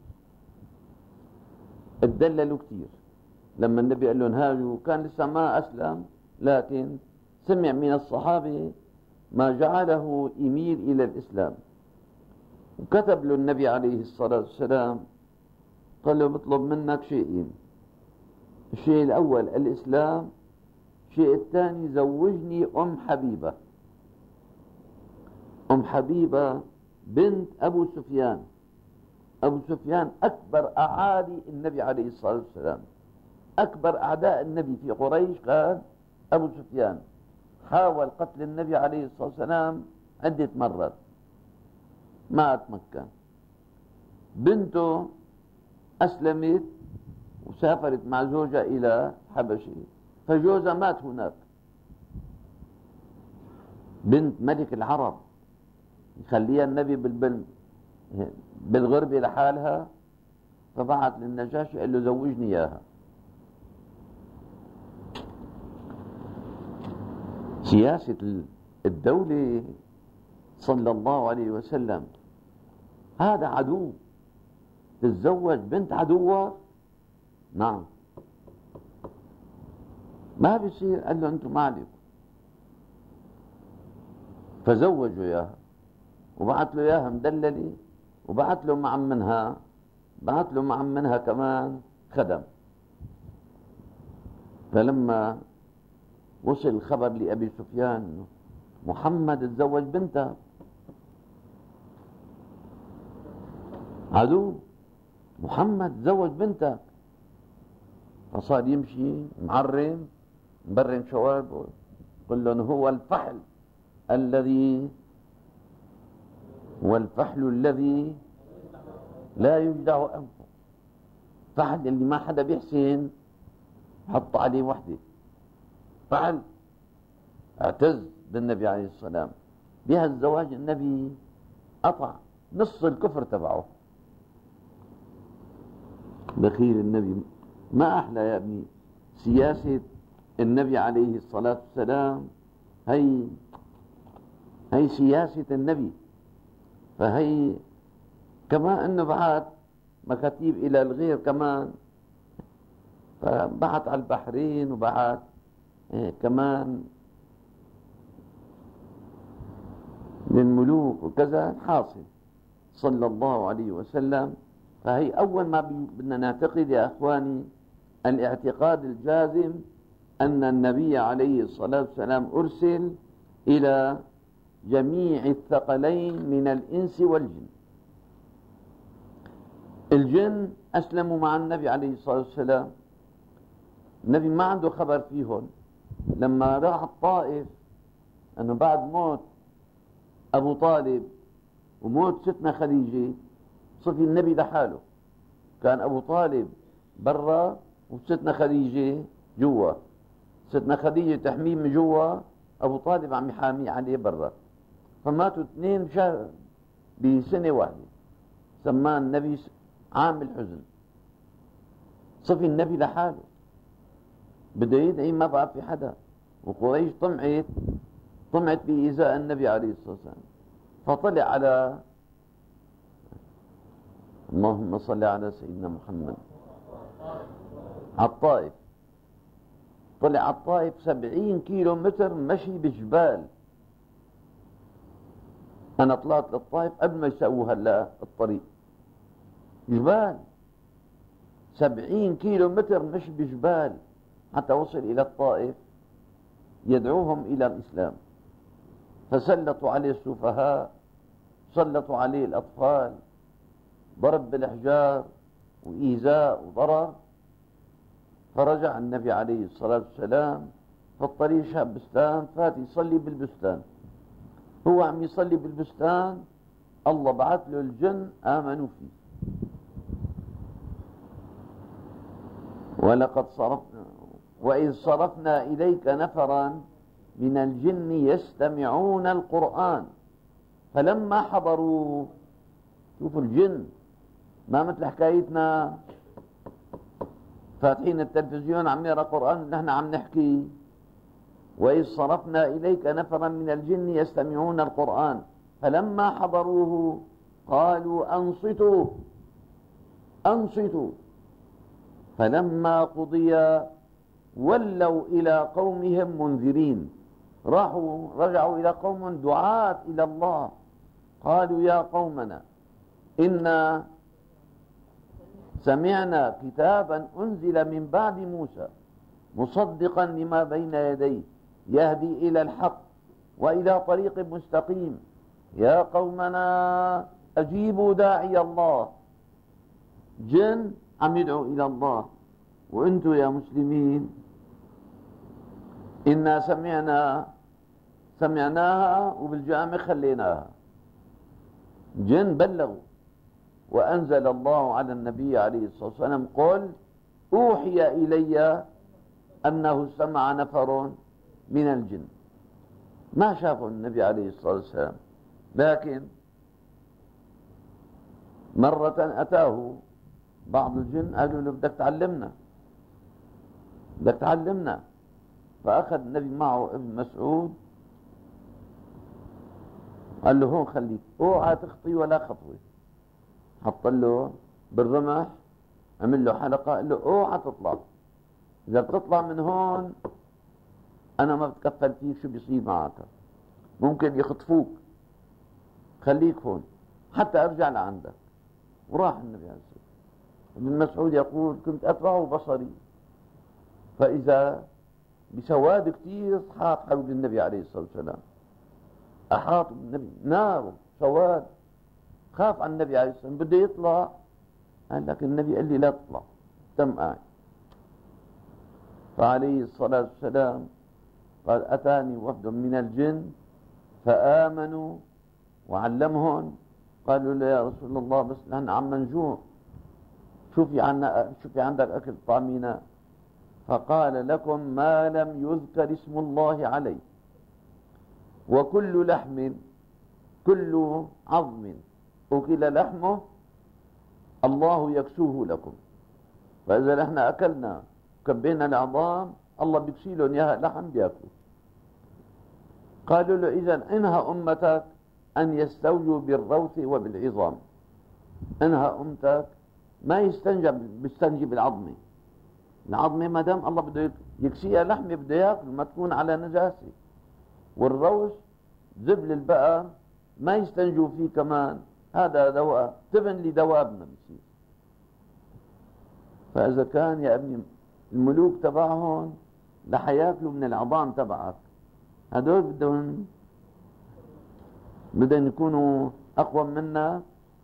اتدللوا كثير. لما النبي قال لهم هاجوا كان لسه ما أسلم، لكن سمع من الصحابة ما جعله يميل إلى الإسلام. وكتب له النبي عليه الصلاة والسلام، قال له بطلب منك شيئين: الشيء الأول الإسلام، الشيء الثاني زوجني أم حبيبة. أم حبيبة بنت أبو سفيان أبو سفيان أكبر أعادي النبي عليه الصلاة والسلام، أكبر أعداء النبي في قريش كان أبو سفيان. حاول قتل النبي عليه الصلاة والسلام عدة مرات ما أتمكن. بنته أسلمت وسافرت مع زوجها إلى حبشة، فجوزها مات هناك، بنت ملك العرب يخليها النبي بالغربة لحالها، فبعث للنجاشي قال له زوجني إياها. سياسة الدولة صلى الله عليه وسلم، هذا عدو تتزوج بنت عدوه؟ نعم ما بيصير. قال له أنتم ما عليكم، فزوجوا إياها وبعث له إياها مدللة، وبعث له مع منها كمان خدم. فلما وصل الخبر لأبي سفيان محمد تزوج بنته، عدو محمد تزوج بنته، فصار يمشي معرم مبرم شواربه قل لهم هو الفحل الذي لا يجدع أنفه. فحل اللي ما حدا بيحسن حط عليه وحده، فحل. اعتز بالنبي عليه السلام بهالزواج، النبي قطع نص الكفر تبعه. بخيل النبي، ما أحلى يا ابني سياسة النبي عليه الصلاة والسلام. هي سياسة النبي. فهي كما أنه بعث مكاتيب إلى الغير كمان، فبعث على البحرين وبعث كمان للملوك وكذا. حاصل صلى الله عليه وسلم. فهي أول ما بدنا نعتقد يا أخواني الاعتقاد الجازم أن النبي عليه الصلاة والسلام أرسل إلى جميع الثقلين من الإنس والجن. الجن أسلموا مع النبي عليه الصلاة والسلام، النبي ما عنده خبر فيهم. لما راح الطائف، أنه بعد موت أبو طالب وموت ستنا خديجة صفي النبي لحاله، كان أبو طالب برا وستنا خديجة جوا، ستنا خديجة تحميه من جوا، أبو طالب عم يحامي عليه برا، فماتوا اثنين بسنة واحدة. سماه النبي عام الحزن، صفي النبي لحاله بده يدعي ما بقى في حدا. وقريش طمعت بإيذاء النبي عليه الصلاة والسلام، فطلع على اللهم صل على سيدنا محمد على الطائف. طلع على الطائف 70 كيلو متر مشي بجبال. أنا طلعت للطائف قبل ما يسووا هلا الطريق، جبال 70 كيلو متر مشي بجبال حتى وصل إلى الطائف يدعوهم إلى الإسلام. فسلطوا عليه السفهاء، سلطوا عليه الأطفال، ضرب بالإحجار وإيذاء وضرر. فرجع النبي عليه الصلاة والسلام في الطريق، شاب بستان فات يصلي بالبستان. هو عم يصلي بالبستان الله بعث له الجن آمنوا فيه. وإذ صرفنا إليك نفرا من الجن يستمعون القرآن فلما حضروا. شوفوا الجن ما مثل حكايتنا فاتحين التلفزيون عم يقرأ قرآن نحن عم نحكي. وإذ صرفنا إليك نفرا من الجن يستمعون القرآن فلما حضروه قالوا أنصتوا فلما قضي ولوا إلى قومهم منذرين. رجعوا إلى قوم دعاة إلى الله، قالوا يا قومنا إنا سمعنا كتابا أنزل من بعد موسى مصدقا لما بين يديه يهدي إلى الحق وإلى طريق مستقيم. يا قومنا أجيبوا داعي الله جن عم يدعو إلى الله، وأنتم يا مسلمين إنا سمعناها وبالجامع خليناها. جن بلغوا، وأنزل الله على النبي عليه الصلاة والسلام قل أوحي إلي أنه سمع نفر من الجن. ما شافوا النبي عليه الصلاة والسلام، لكن مرة أتاه بعض الجن قالوا له بدك تعلمنا. فأخذ النبي معه ابن مسعود، قال له هون خليك، اوعى تخطي ولا خطوة. حط له بالرمح، عمل له حلقة، قال له اوعى تطلع، إذا بتطلع من هون أنا ما بتكفل فيك، شو بيصير معك؟ ممكن يخطفوك، خليك هون حتى أرجع لعندك. وراح النبي عليه الصلاة والسلام. ابن مسعود يقول كنت أتبع بصري فإذا بسواد كثير حاط حول النبي عليه الصلاة والسلام، أحاط بالنبي نار سواد، خاف عن النبي عليه الصلاة والسلام، بده يطلع، قال لك النبي قال لي لا تطلع، تم قاعد. فعليه الصلاة والسلام قال أتاني وفد من الجن فآمنوا وعلمهم، قالوا له يا رسول الله بس نحن عم نجوع، شو في عندك أكل طعمينا؟ فقال لكم ما لم يذكر اسم الله عليه، وكل لحم كل عظم أكل لحمه الله يكسوه لكم، فإذا نحن أكلنا كبينا العظام الله بيكسي لهم إياها لحم بياكلوا. قالوا له إذا انهى أمتك أن يستوجوا بالروث وبالعظام، انهى أمتك ما بيستنجي بالعظمة. العظمة ما دام الله بده يكسيها لحمة بده ياكل، ما تكون على نجاسة. والروث زبل البقر ما يستنجوا فيه كمان، هذا دواء تبن لدوابنا بصير. فإذا كان يا ابني الملوك تبعهم رح ياكلوا من العظام تبعك، هدول بدهم يكونوا أقوى منا.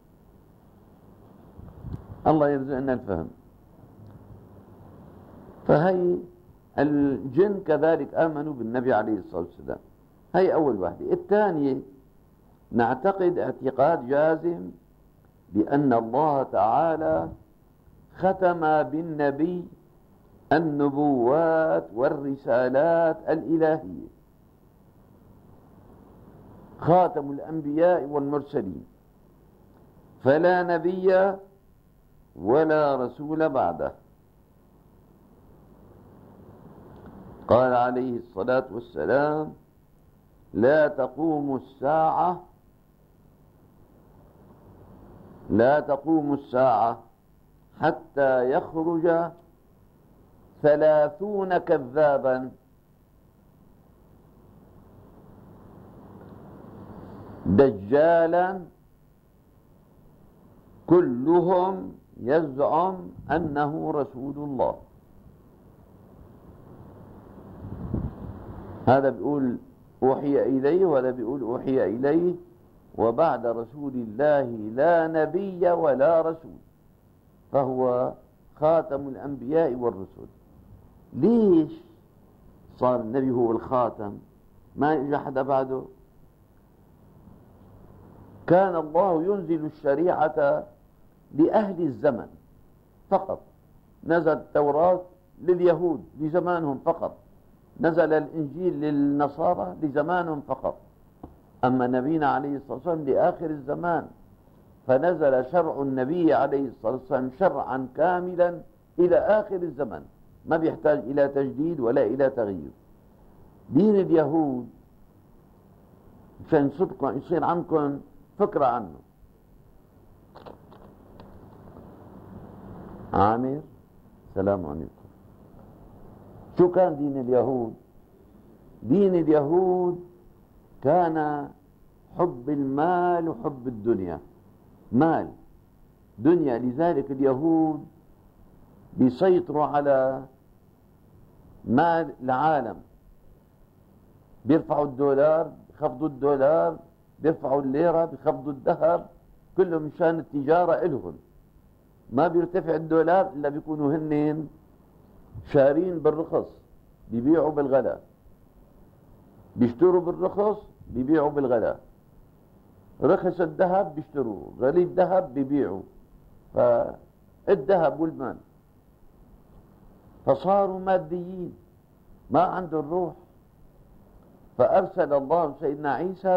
الله يرزقنا الفهم. فهي الجن كذلك آمنوا بالنبي عليه الصلاة والسلام، هي أول واحدة. الثانية نعتقد اعتقاد جازم بأن الله تعالى ختم بالنبي النبوات والرسالات الإلهية، خاتم الأنبياء والمرسلين، فلا نبي ولا رسول بعده. قال عليه الصلاة والسلام لا تقوم الساعة حتى يخرج 30 كذابا دجالا كلهم يزعم أنه رسول الله. هذا بيقول أوحي إليه، وهذا بيقول أوحي إليه، وبعد رسول الله لا نبي ولا رسول، فهو خاتم الأنبياء والرسل. ليش صار النبي هو الخاتم؟ ما إجا حدا بعده. كان الله ينزل الشريعة لأهل الزمن فقط، نزل التوراة لليهود لزمانهم فقط، نزل الإنجيل للنصارى لزمانهم فقط. أما نبينا عليه الصلاة والسلام لآخر الزمان، فنزل شرع النبي عليه الصلاة والسلام شرعا كاملا إلى آخر الزمن، ما بيحتاج إلى تجديد ولا إلى تغيير. دين اليهود عشان صدقا يصير عندكم فكرة عنه. عامر سلام عليكم. شو كان دين اليهود؟ دين اليهود كان حب المال وحب الدنيا، مال دنيا. لذلك اليهود بيسيطروا على مال العالم، بيرفعوا الدولار بيخفضوا الدولار، بيرفعوا الليرة بيخفضوا الذهب، كله مشان التجارة إلهم. ما بيرتفع الدولار إلا بيكونوا هنين شارين بالرخص بيبيعوا بالغلاء، بيشتروا بالرخص بيبيعوا بالغلاء، رخص الذهب بيشتروه، غلي الذهب بيبيعوا، فالذهب والمال، فصاروا ماديين ما عنده الروح. فأرسل الله سيدنا عيسى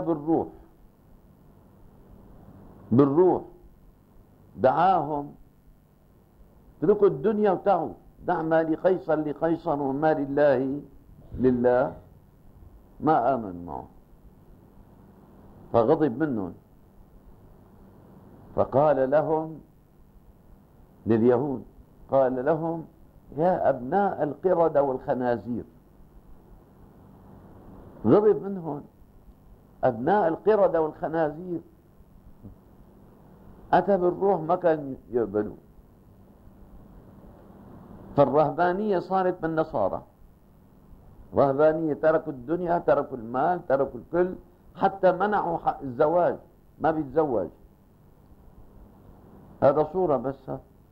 بالروح دعاهم اتركوا الدنيا وتعوا، دع ما لقيصر لقيصر وما لله لله. ما آمن معه فغضب منهم، فقال لهم لليهود، قال لهم يا أبناء القردة والخنازير. غضب منهم، أبناء القردة والخنازير. أتى بالروح ما كان يقبلوا. فالرهبانية صارت من النصارى، رهبانية، تركوا الدنيا، تركوا المال، تركوا الكل، حتى منعوا الزواج، ما بيتزوج. هذا صورة بس،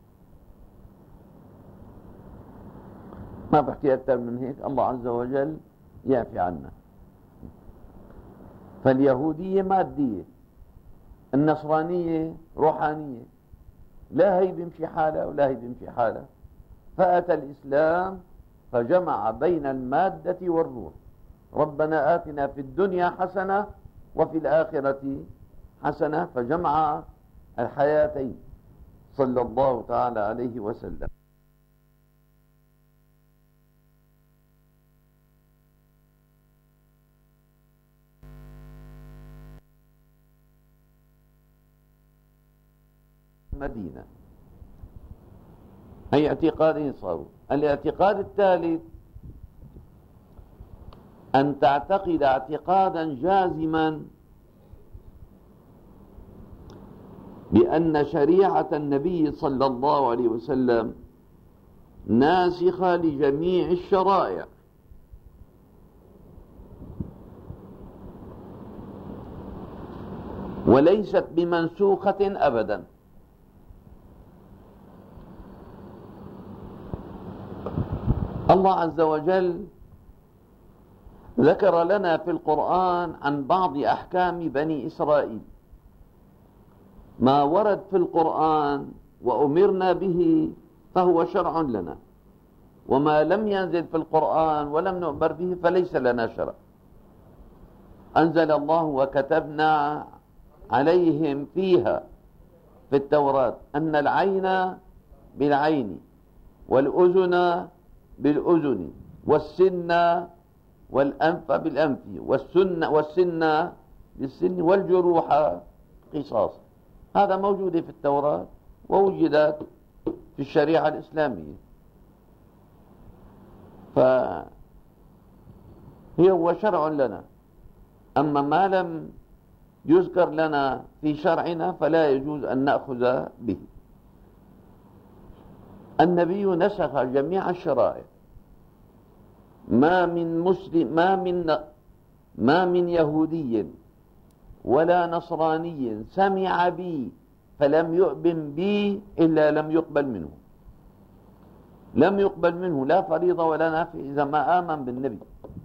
ما بحكي أكثر من هيك، الله عز وجل يعفي عنا. فاليهودية مادية، النصرانية روحانية، لا هي بيمشي حالة ولا هي بيمشي حالة. فأتى الإسلام فجمع بين المادة والروح. ربنا آتنا في الدنيا حسنة وفي الآخرة حسنة، فجمع الحياتين صلى الله تعالى عليه وسلم. مدينة أي اعتقادين صاروا. الاعتقاد الثالث أن تعتقد اعتقادا جازما بأن شريعة النبي صلى الله عليه وسلم ناسخة لجميع الشرائع، وليست بمنسوخة أبدا. الله عز وجل ذكر لنا في القرآن عن بعض أحكام بني إسرائيل، ما ورد في القرآن وأمرنا به فهو شرع لنا، وما لم ينزل في القرآن ولم نؤمر به فليس لنا شرع. أنزل الله وكتبنا عليهم فيها في التوراة أن العين بالعين والأذن بالأذن والسن والأنف بالأنف والسن بالسن والجروح قصاص. هذا موجود في التوراة ووجدت في الشريعة الإسلامية. فهي هو شرع لنا، أما ما لم يذكر لنا في شرعنا فلا يجوز أن نأخذ به. النبي نسخ جميع الشرائع، ما من مسلم ما من يهودي ولا نصراني سمع بي فلم يؤمن بي إلا لم يقبل منه، لم يقبل منه لا فريضة ولا نافلة إذا ما آمن بالنبي.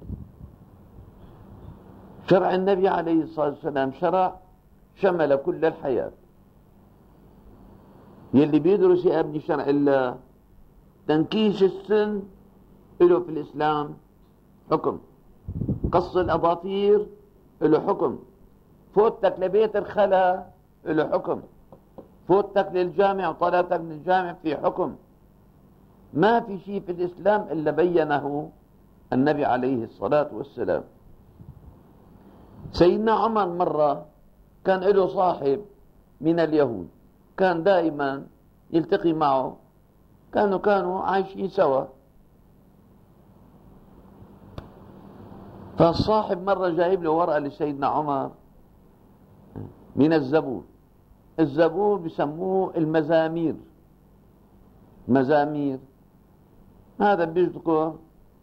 شرع النبي عليه الصلاة والسلام شرع شمل كل الحياة. يلي بيدرس يا ابني شرع الله، تنكيش السن له في الإسلام حكم، قص الأظافير له حكم، فوتك لبيت الخلا له حكم، فوتك للجامع وطلعتك من الجامع في حكم. ما في شيء في الإسلام إلا بينه النبي عليه الصلاة والسلام. سيدنا عمر مرة كان له صاحب من اليهود، كان دائما يلتقي معه، كانوا عايشين سوا. فالصاحب مرة جايب له ورقة لسيدنا عمر من الزبور. الزبور بيسموه المزامير، مزامير. هذا بيذكر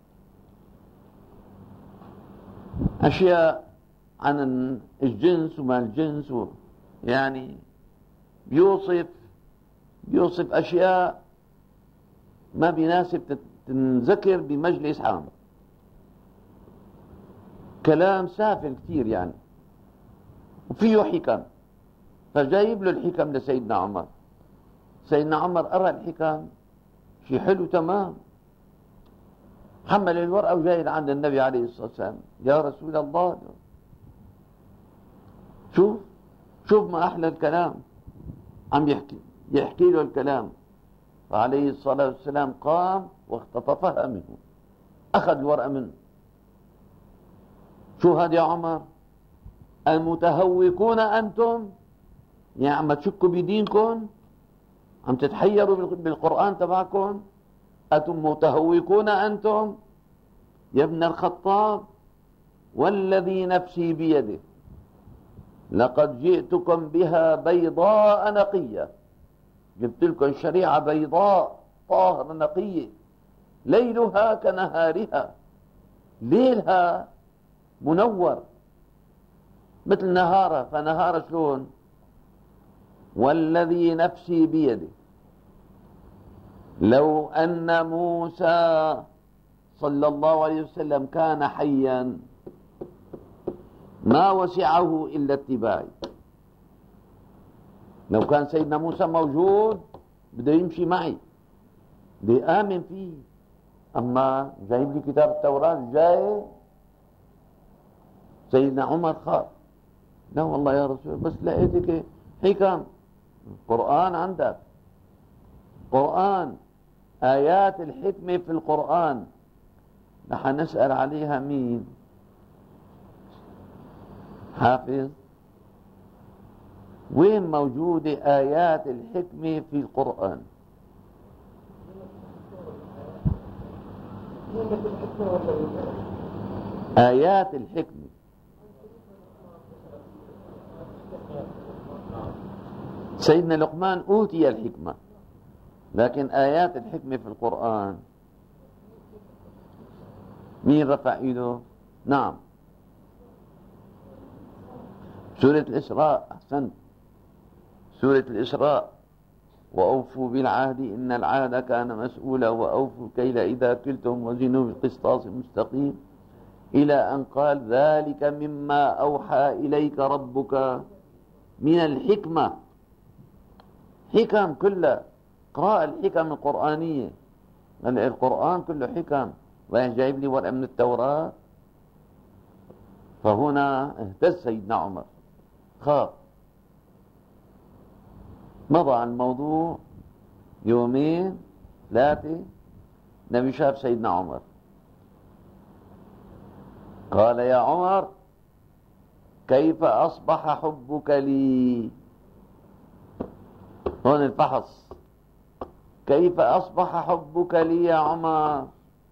أشياء عن الجنس وما الجنس، يعني بيوصف بيوصف أشياء ما بيناسب تنذكر بمجلس عام، كلام سافل كثير يعني، وفيه حكم. فجايب له الحكم لسيدنا عمر. سيدنا عمر أرى الحكم شيء حلو تمام، حمل الورقة وجاي عند النبي عليه الصلاة والسلام: يا رسول الله، شوف ما أحلى الكلام، عم يحكي له الكلام. فعليه الصلاة والسلام قام واختطفها منه، أخذ الورقة منه. شو هذا يا عمر؟ المتهوكون أنتم، يعني عم تشكوا بدينكم، عم تتحيروا بالقرآن تبعكم، أتم متهوكون أنتم يا ابن الخطاب، والذي نفسي بيده لقد جئتكم بها بيضاء نقية، جبت لكم شريعة بيضاء طاهرة نقية، ليلها كنهارها، ليلها منور مثل نهارها، فنهارها شلون؟ والذي نفسي بيده لو أن موسى صلى الله عليه وسلم كان حيا ما وسعه إلا اتباعي. لو كان سيدنا موسى موجود بده يمشي معي، بده آمن فيه. أما جايب لي كتاب التوراة جاي، سيدنا عمر خاف: لا والله يا رسول، بس لقيتك حكم القرآن عندك، قرآن، آيات الحكمة في القرآن، نحن نسأل عليها مين؟ حافظ؟ وين موجودة آيات الحكمة في القرآن؟ آيات الحكمة سيدنا لقمان أوتي الحكمة، لكن آيات الحكمة في القرآن مين رفع ايده؟ نعم، سورة الإسراء. أحسنت، سورة الإسراء: وأوفوا بالعهد إن العهد كان مسؤولا وأوفوا الكيل إذا كلتم وزنوا بالقسطاس المستقيم، إلى أن قال: ذلك مما أوحى إليك ربك من الحكمة. حكم كلها، قراءة الحكم القرآنية، القرآن كله حكم. وين جايب لي ورقة من التوراة؟ فهنا اهتز سيدنا عمر، خاف. مضى الموضوع يومين ثلاثة، النبي شاف سيدنا عمر، قال: يا عمر، كيف أصبح حبك لي؟ هون الفحص: كيف أصبح حبك لي يا عمر؟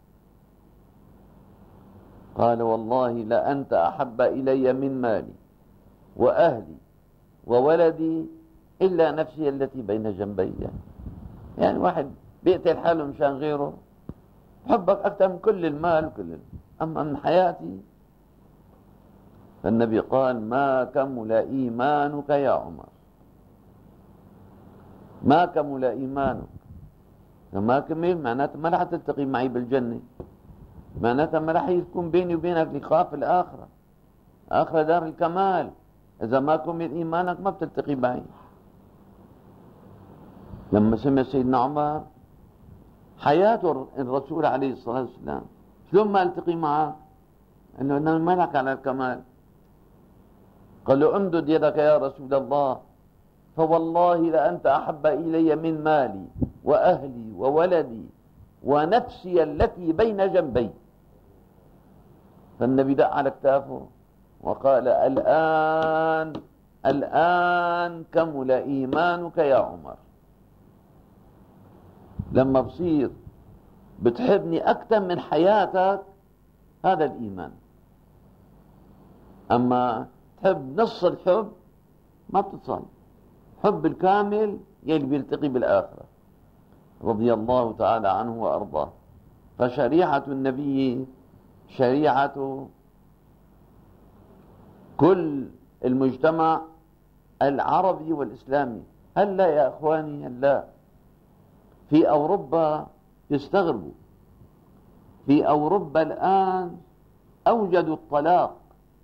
قال: والله لأنت أحب إلي من مالي وأهلي وولدي إلا نفسي التي بين جنبي. يعني واحد بيقتل حاله مشان غيره، حبك أكثر من كل المال وكل، أما من حياتي. فالنبي قال: ما كمل إيمانك يا عمر، ما كمل إيمانك. فما كمل معناته ما رح تلتقي معي بالجنة، معناتها ما رح يكون بيني وبينك لقاء في الآخرة، آخرة دار الكمال. إذا ما كمل إيمانك ما بتلتقي معي. لما سمع سيدنا عمر حياة الرسول عليه الصلاة والسلام، شلون ما التقي معه؟ إنه ما لك على الكمال. قال له: امدد يدك يا رسول الله، فوالله لأنت أحب إلي من مالي وأهلي وولدي ونفسي التي بين جنبي. فالنبي دق على كتافه وقال: الآن كمل إيمانك يا عمر. لما بصير بتحبني أكثر من حياتك، هذا الإيمان. أما تحب نص الحب ما بتتصل. حب الكامل يلي بيلتقي بالآخرة. رضي الله تعالى عنه وأرضاه. فشريعة النبي شريعة كل المجتمع العربي والإسلامي. هل لا يا أخواني؟ هل لا؟ في أوروبا يستغربوا، في أوروبا الآن أوجدوا الطلاق.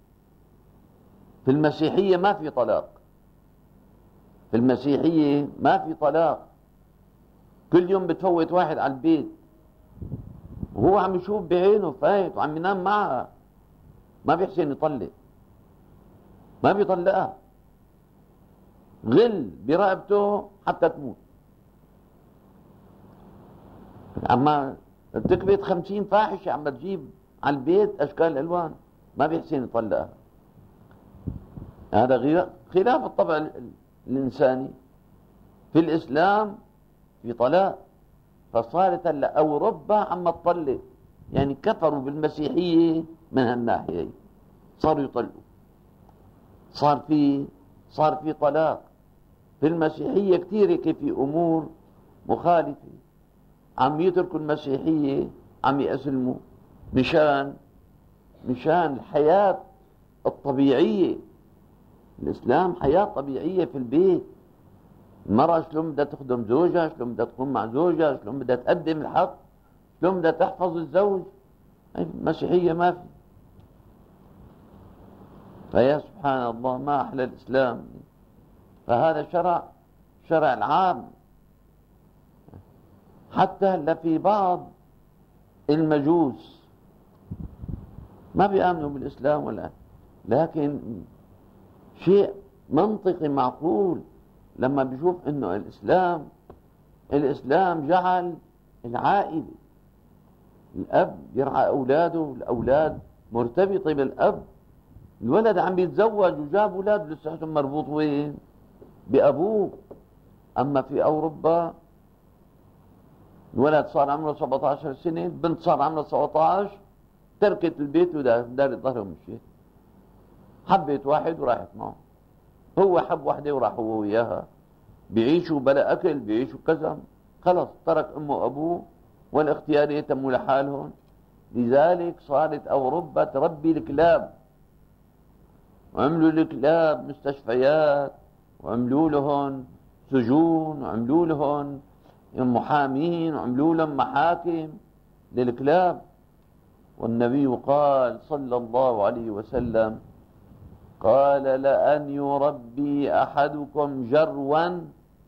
في المسيحية ما في طلاق، في المسيحية ما في طلاق. كل يوم بتفوت واحد على البيت وهو عم يشوف بعينه فايت وعم ينام معها، ما بيحسن يطلق، ما بيطلقها، غل برقبته حتى تموت. اما تكبت 50 فاحشة عم تجيب على البيت اشكال الوان، ما بيحسن يطلقها. هذا خلاف الطبع الانساني. في الاسلام في طلاق، فصارت هلا اوروبا عم تطلق، يعني كفروا بالمسيحية من هالناحية، صاروا يطلقوا، صار في طلاق. في المسيحية كثير كيف في امور مخالفة، عم يتركوا المسيحية، عم يأسلموا مشان الحياة الطبيعية. الإسلام حياة طبيعية في البيت. المرأة شلون بدها تخدم زوجها، شلون بدها تكون مع زوجها، شلون بدها تقدم الحق، شلون بدها تحفظ الزوج. المسيحية ما في. فيا سبحان الله ما أحلى الإسلام. فهذا شرع العام. حتى هلا في بعض المجوس ما بيآمنوا بالإسلام ولا، لكن شيء منطقي معقول لما بيشوف انه الإسلام جعل العائلة، الأب يرعى أولاده، الأولاد مرتبطة بالأب، الولد عم بيتزوج وجاب أولاد لسه مربوط وين؟ بأبوه. أما في أوروبا الولد صار عمره 17 سنة، البنت صار عمره 17، تركت البيت ودارت ظهره ومشيت. حبت واحد وراحت معه، هو حب واحدة وراح هو وياها، بيعيشوا بلا أكل، بيعيشوا كذا، خلص ترك أمه وأبوه والاختيار يتموا لحالهم. لذلك صارت أوروبا تربي الكلاب، وعملوا الكلاب مستشفيات، وعملوا لهم سجون، وعملوا لهم محامين، وعملوا لهم محاكم للكلاب. والنبي قال صلى الله عليه وسلم، قال لأن يربي أحدكم جروا،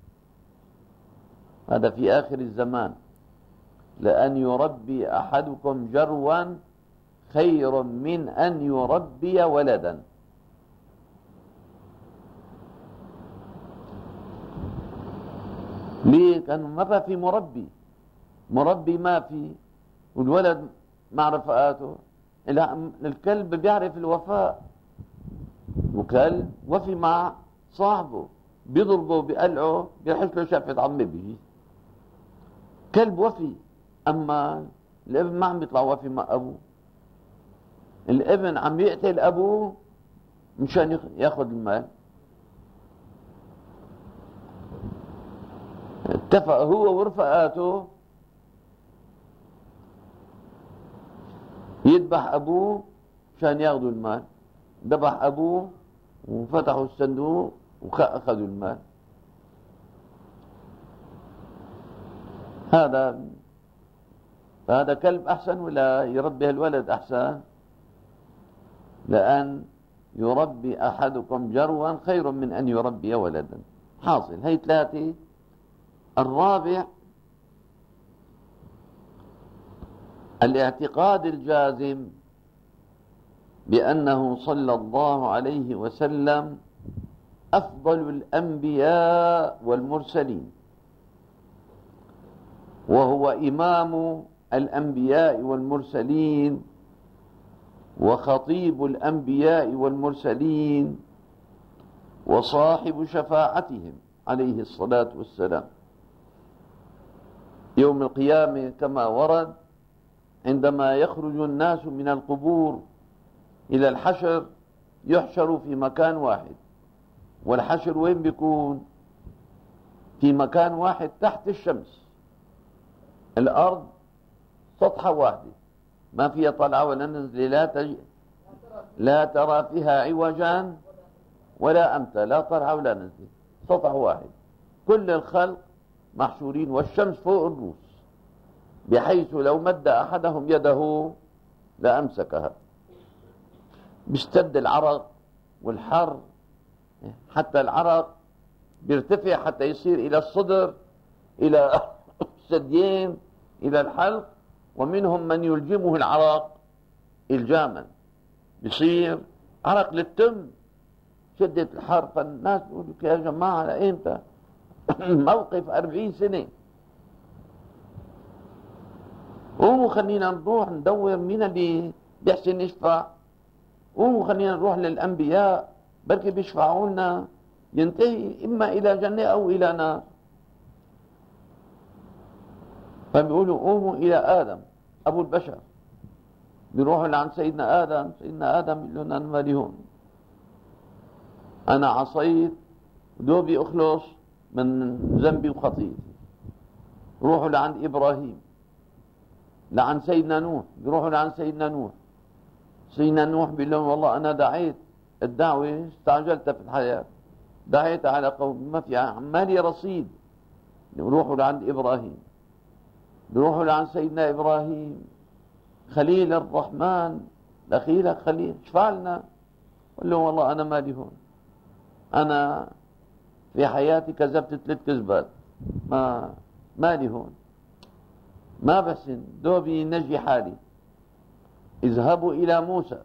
هذا في آخر الزمان، لأن يربي أحدكم جروا خير من أن يربي ولدا. ليه؟ كانوا ما في مربي ما في، والولد مع رفقاته. الكلب بيعرف الوفاء، وكلب وفي مع صاحبه، بيضربه بيقلعه بيرحش له شافة عمي بيجي، كلب وفي. أما الابن ما عم بيطلع وفي مع أبوه، الابن عم يقتل أبوه مشان ياخذ المال. اتفق هو ورفقاته يذبح أبوه مشان ياخذوا المال، ذبح أبوه وفتحوا الصندوق وأخذوا المال. هذا كلب أحسن ولا يربي الولد أحسن؟ لأن يربي أحدكم جروا خير من أن يربي ولدا. حاصل هي 3. الرابع الاعتقاد الجازم بأنه صلى الله عليه وسلم أفضل الأنبياء والمرسلين، وهو إمام الأنبياء والمرسلين وخطيب الأنبياء والمرسلين وصاحب شفاعتهم عليه الصلاة والسلام يوم القيامة، كما ورد عندما يخرج الناس من القبور إلى الحشر يحشر في مكان واحد. والحشر وين بيكون؟ في مكان واحد تحت الشمس، الأرض سطحة واحدة ما فيها طلعة ولا نزلة، لا ترى فيها عوجا ولا أمتا، لا طلعة ولا نزلة، سطح واحد. كل الخلق محشورين والشمس فوق الرؤوس، بحيث لو مد أحدهم يده لأمسكها. بيشتد العرق والحر، حتى العرق بيرتفع حتى يصير إلى الصدر، إلى الثديين، إلى الحلق، ومنهم من يلجمه العرق إلجاما، بيصير عرق للتم، شدة الحر. فالناس يقولوا يا جماعة لإمتى؟ موقف 40 سنة. قوموا خلينا نروح ندور مين اللي بيحسن يشفع، قوموا خلينا نروح للأنبياء بلكي بيشفعوا لنا، ينتهي إما إلى جنة أو إلى نار. فبيقولوا قوموا إلى آدم أبو البشر، بيروحوا لعند سيدنا آدم. سيدنا آدم بيقول لهم أنا مالي هون، أنا عصيت دوبي أخلص من ذنبي وخطيئتي. روحوا لعند إبراهيم، لعند سيدنا نوح، بيروحوا لعند سيدنا نوح. سيدنا نوح بيقول لهم والله أنا دعيت الدعوة، استعجلت في الحياة، دعيت على قوم ما في عمالي رصيد. بيروحوا لعند إبراهيم، بيروحوا لعند سيدنا إبراهيم خليل الرحمن، دخيلك خليل اشفع لنا. قال له والله أنا مالي هون، أنا في حياتي كذبت 3 كذبات، مالي هون، ما بحسن دوبي نجي حالي. اذهبوا إلى موسى.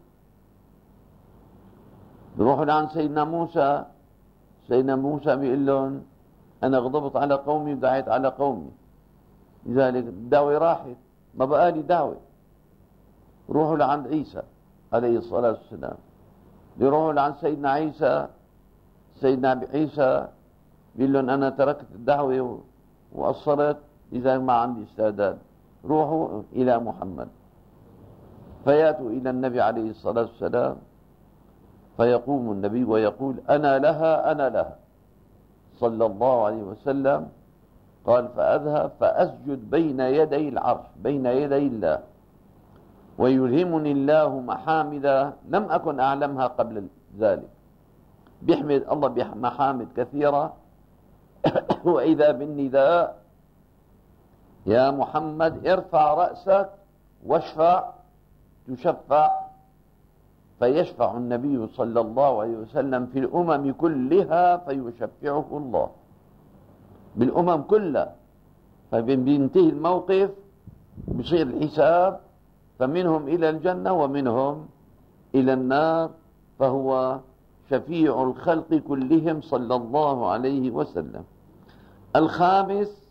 بيروحوا لعند سيدنا موسى. سيدنا موسى بيقول لهم أنا غضبت على قومي ودعيت على قومي، لذلك الدعوة راحت، ما بقى لي دعوة. روحوا لعند عيسى عليه الصلاة والسلام. بيروحوا لعند سيدنا عيسى. سيدنا عيسى بيقول لهم أنا تركت الدعوة وقصرت، لذلك ما عندي استعداد. روحوا إلى محمد. فيأتوا إلى النبي عليه الصلاة والسلام، فيقوم النبي ويقول أنا لها أنا لها صلى الله عليه وسلم. قال فأذهب فأسجد بين يدي العرش، بين يدي الله، ويلهمني الله محامد لم أكن أعلمها قبل ذلك. بيحمد الله بمحامد كثيرة. وإذا بالنداء يا محمد ارفع رأسك واشفع تشفع. فيشفع النبي صلى الله عليه وسلم في الأمم كلها فيشفعه الله بالأمم كلها. فبينتهي الموقف، بيصير الحساب، فمنهم إلى الجنة ومنهم إلى النار، فهو شفيع الخلق كلهم صلى الله عليه وسلم. الخامس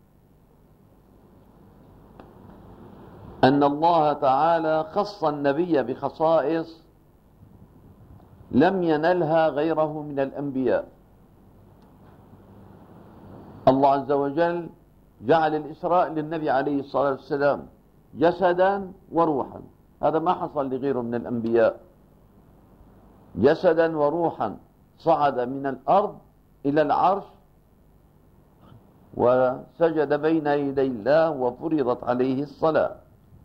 أن الله تعالى خص النبي بخصائص لم ينلها غيره من الأنبياء. الله عز وجل جعل الإسراء للنبي عليه الصلاة والسلام جسدا وروحا، هذا ما حصل لغيره من الأنبياء. جسدا وروحا، صعد من الأرض إلى العرش وسجد بين يدي الله وفرضت عليه الصلاة،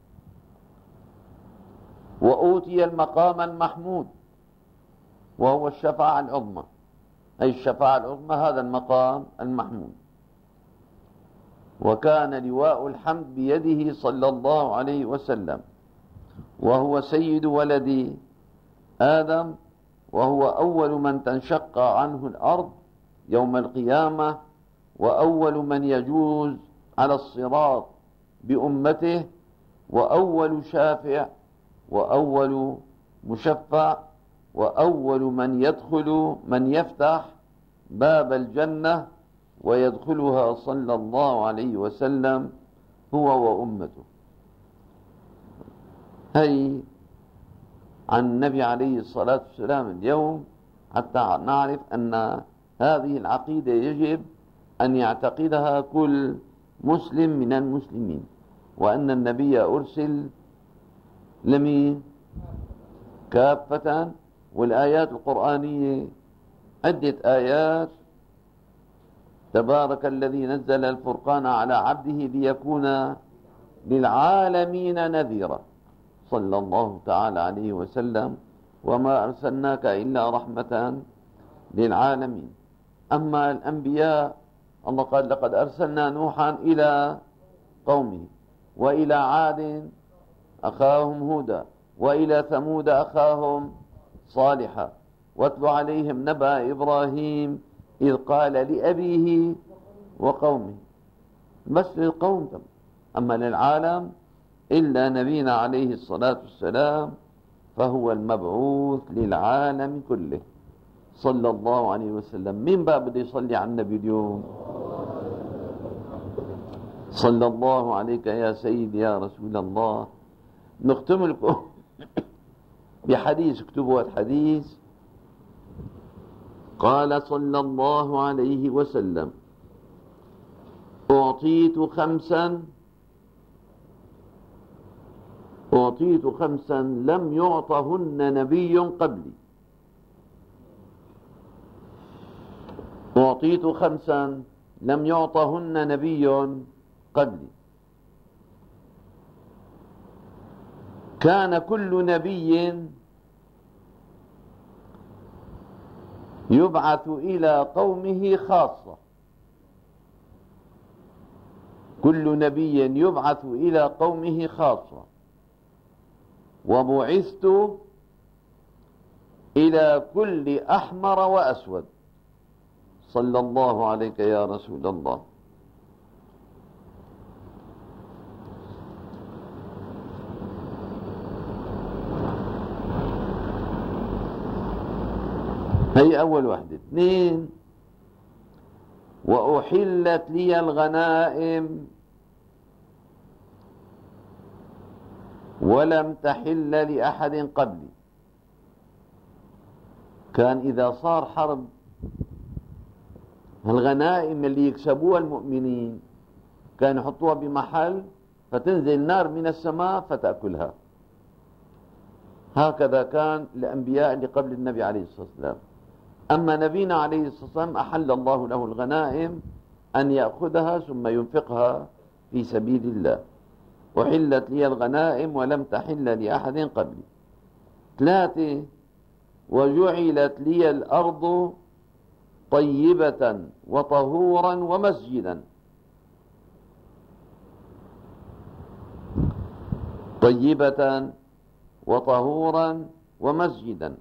وأوتي المقام المحمود وهو الشفاعة العظمى، أي الشفاعة العظمى هذا المقام المحمود. وكان لواء الحمد بيده صلى الله عليه وسلم، وهو سيد ولد آدم، وهو أول من تنشق عنه الأرض يوم القيامة، وأول من يجوز على الصراط بأمته، وأول شافع، وأول مشفع، وأول من يدخل من يفتح باب الجنة ويدخلها صلى الله عليه وسلم هو وأمته. هي عن النبي عليه الصلاة والسلام اليوم، حتى نعرف أن هذه العقيدة يجب أن يعتقدها كل مسلم من المسلمين، وأن النبي أرسل لمين؟ كافة. والآيات القرآنية عدة آيات: تبارك الذي نزل الفرقان على عبده ليكون للعالمين نذيرا صلى الله تعالى عليه وسلم، وما أرسلناك إلا رحمة للعالمين. أما الأنبياء الله قال لقد أرسلنا نوحا إلى قومه وإلى عاد أخاهم هودا وإلى ثمود أخاهم صالحا واتل عليهم نبأ إبراهيم إذ قال لأبيه وقومه. بس للقوم، أما للعالم إلا نبينا عليه الصلاة والسلام فهو المبعوث للعالم كله صلى الله عليه وسلم. مين بقى بده يصلي على النبي اليوم؟ صلى الله عليك يا سيدي يا رسول الله. نختم لكم بحديث، اكتبوا الحديث. قال صلى الله عليه وسلم: أعطيت خمسا لم يعطهن نبي قبلي. أعطيت خمسا لم يعطهن نبي قبلي. كان كل نبي يبعث إلى قومه خاصة. كل نبي يبعث إلى قومه خاصة، وبعثت إلى كل أحمر وأسود. صلى الله عليك يا رسول الله. هي أول واحدة. 2: وأحلت لي الغنائم ولم تحل لأحد قبلي. كان إذا صار حرب، الغنائم اللي يكسبوها المؤمنين كان يحطوها بمحل فتنزل نار من السماء فتأكلها. هكذا كان الأنبياء اللي قبل النبي عليه الصلاة والسلام. أما نبينا عليه الصلاة والسلام أحل الله له الغنائم أن يأخذها ثم ينفقها في سبيل الله. أحلت لي الغنائم ولم تحل لأحد قبلي. 3: وجعلت لي الأرض طيبة وطهورا ومسجدا. طيبة وطهورا ومسجدا.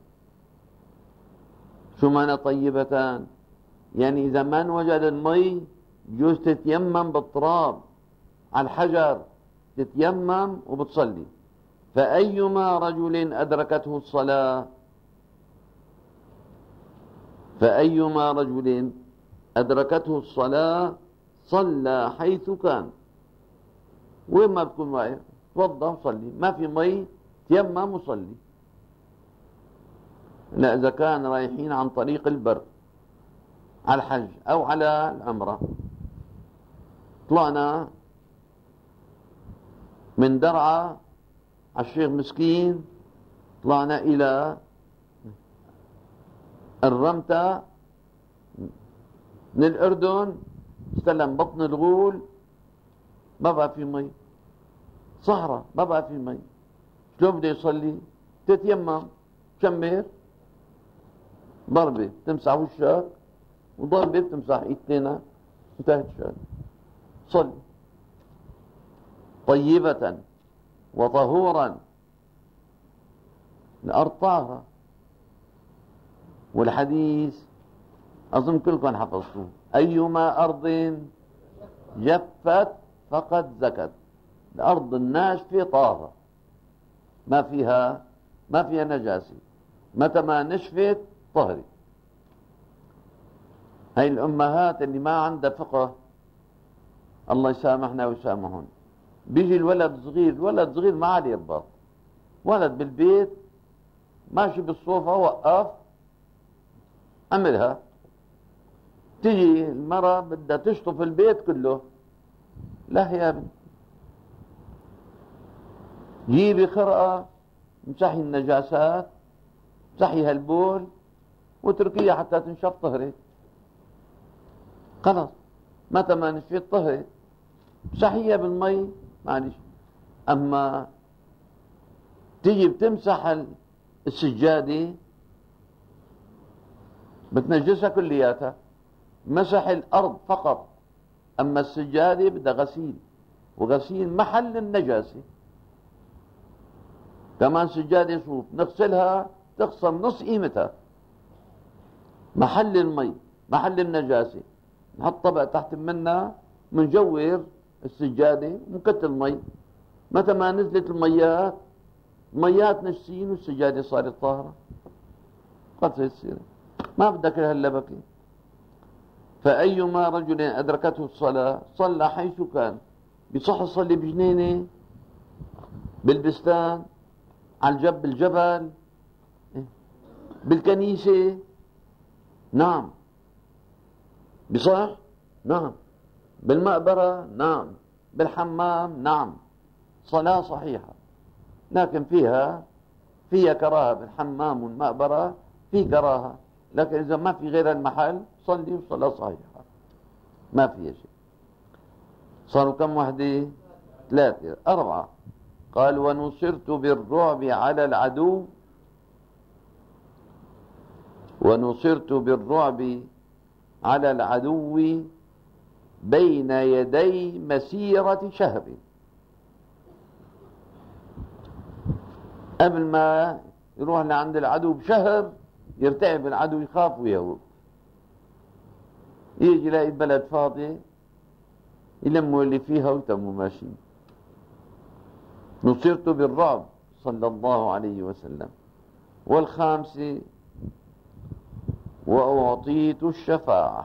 شو معنى طيبة؟ يعني إذا ما انوجد المي بجوز تتيمم بالتراب على الحجر، تتيمم وبتصلي. فأيما رجل أدركته الصلاة صلى حيث كان. وين ما بتكون واقف توضأ وصلي، ما في مي تيمم وصلي. لا، إذا كان رايحين عن طريق البر على الحج أو على العمرة، طلعنا من درعا على الشيخ مسكين، طلعنا إلى الرمتة من الأردن، استلم بطن الغول، ما بقى في مي، صحراء ما بقى في مي. شلون بده يصلي؟ تتيمم، شمر، ضربة تمسح وشك وضربة بتمسح ايدينا، انتهت الشغل. صلي. طيبة وطهورا، الأرض طاهرة. والحديث أظن كلكم حفظتوه: أيما أرض جفت فقد زكت. الأرض الناشفة طاهرة، ما فيها نجاسة، متى ما نشفت طهرت. هاي الأمهات اللي ما عندها فقه الله يسامحنا ويسامحون، بيجي الولد صغير ما عليه رباط، ولد بالبيت ماشي بالصوفة، وقف عملها. تجي المرأة بدها تشطف البيت كله، لا يا بنت، جيبي خرقة امسحي النجاسات، امسحي هالبول وتركيها حتى تنشف طهرت. خلاص، متى ما نشفت طهرت، امسحيها بالمي معلش. اما تيجي بتمسح السجادة بتنجسها كلياتها، مسح الأرض فقط. أما السجادة بدها غسيل، وغسيل محل النجاسة. كمان سجادة صوف نغسلها تخسر نص قيمتها. محل المي، محل النجاسة، نحط طبق تحت منها، منجور السجادة ومكتل مي. متى ما نزلت الميات نجسين والسجادة صارت طاهرة. قد يصير ما بدك هاللبكة. فأيما رجل أدركته الصلاة صلى حيث كان. بصح يصلي بجنينة، بالبستان، على الجبل، بالكنيسة، نعم بصح، نعم بالمقبرة، نعم بالحمام، نعم صلاة صحيحة. لكن فيها كراهة بالحمام والمقبرة، في كراهة. لكن إذا ما في غير المحل صلي وصلاة صحيحة ما فيها شيء. صاروا كم وحدة؟ 3 4. قال ونصرت بالرعب على العدو، ونصرت بالرعب على العدو بين يدي مسيرة شهر. قبل ما يروح لعند العدو بشهر يرتعب العدو، يخاف ويهوب، يجي يلاقي البلد فاضي يلموا اللي فيها ويتموا ماشيين. نصرت بالرعب صلى الله عليه وسلم. والخامسة وأعطيت الشفاعة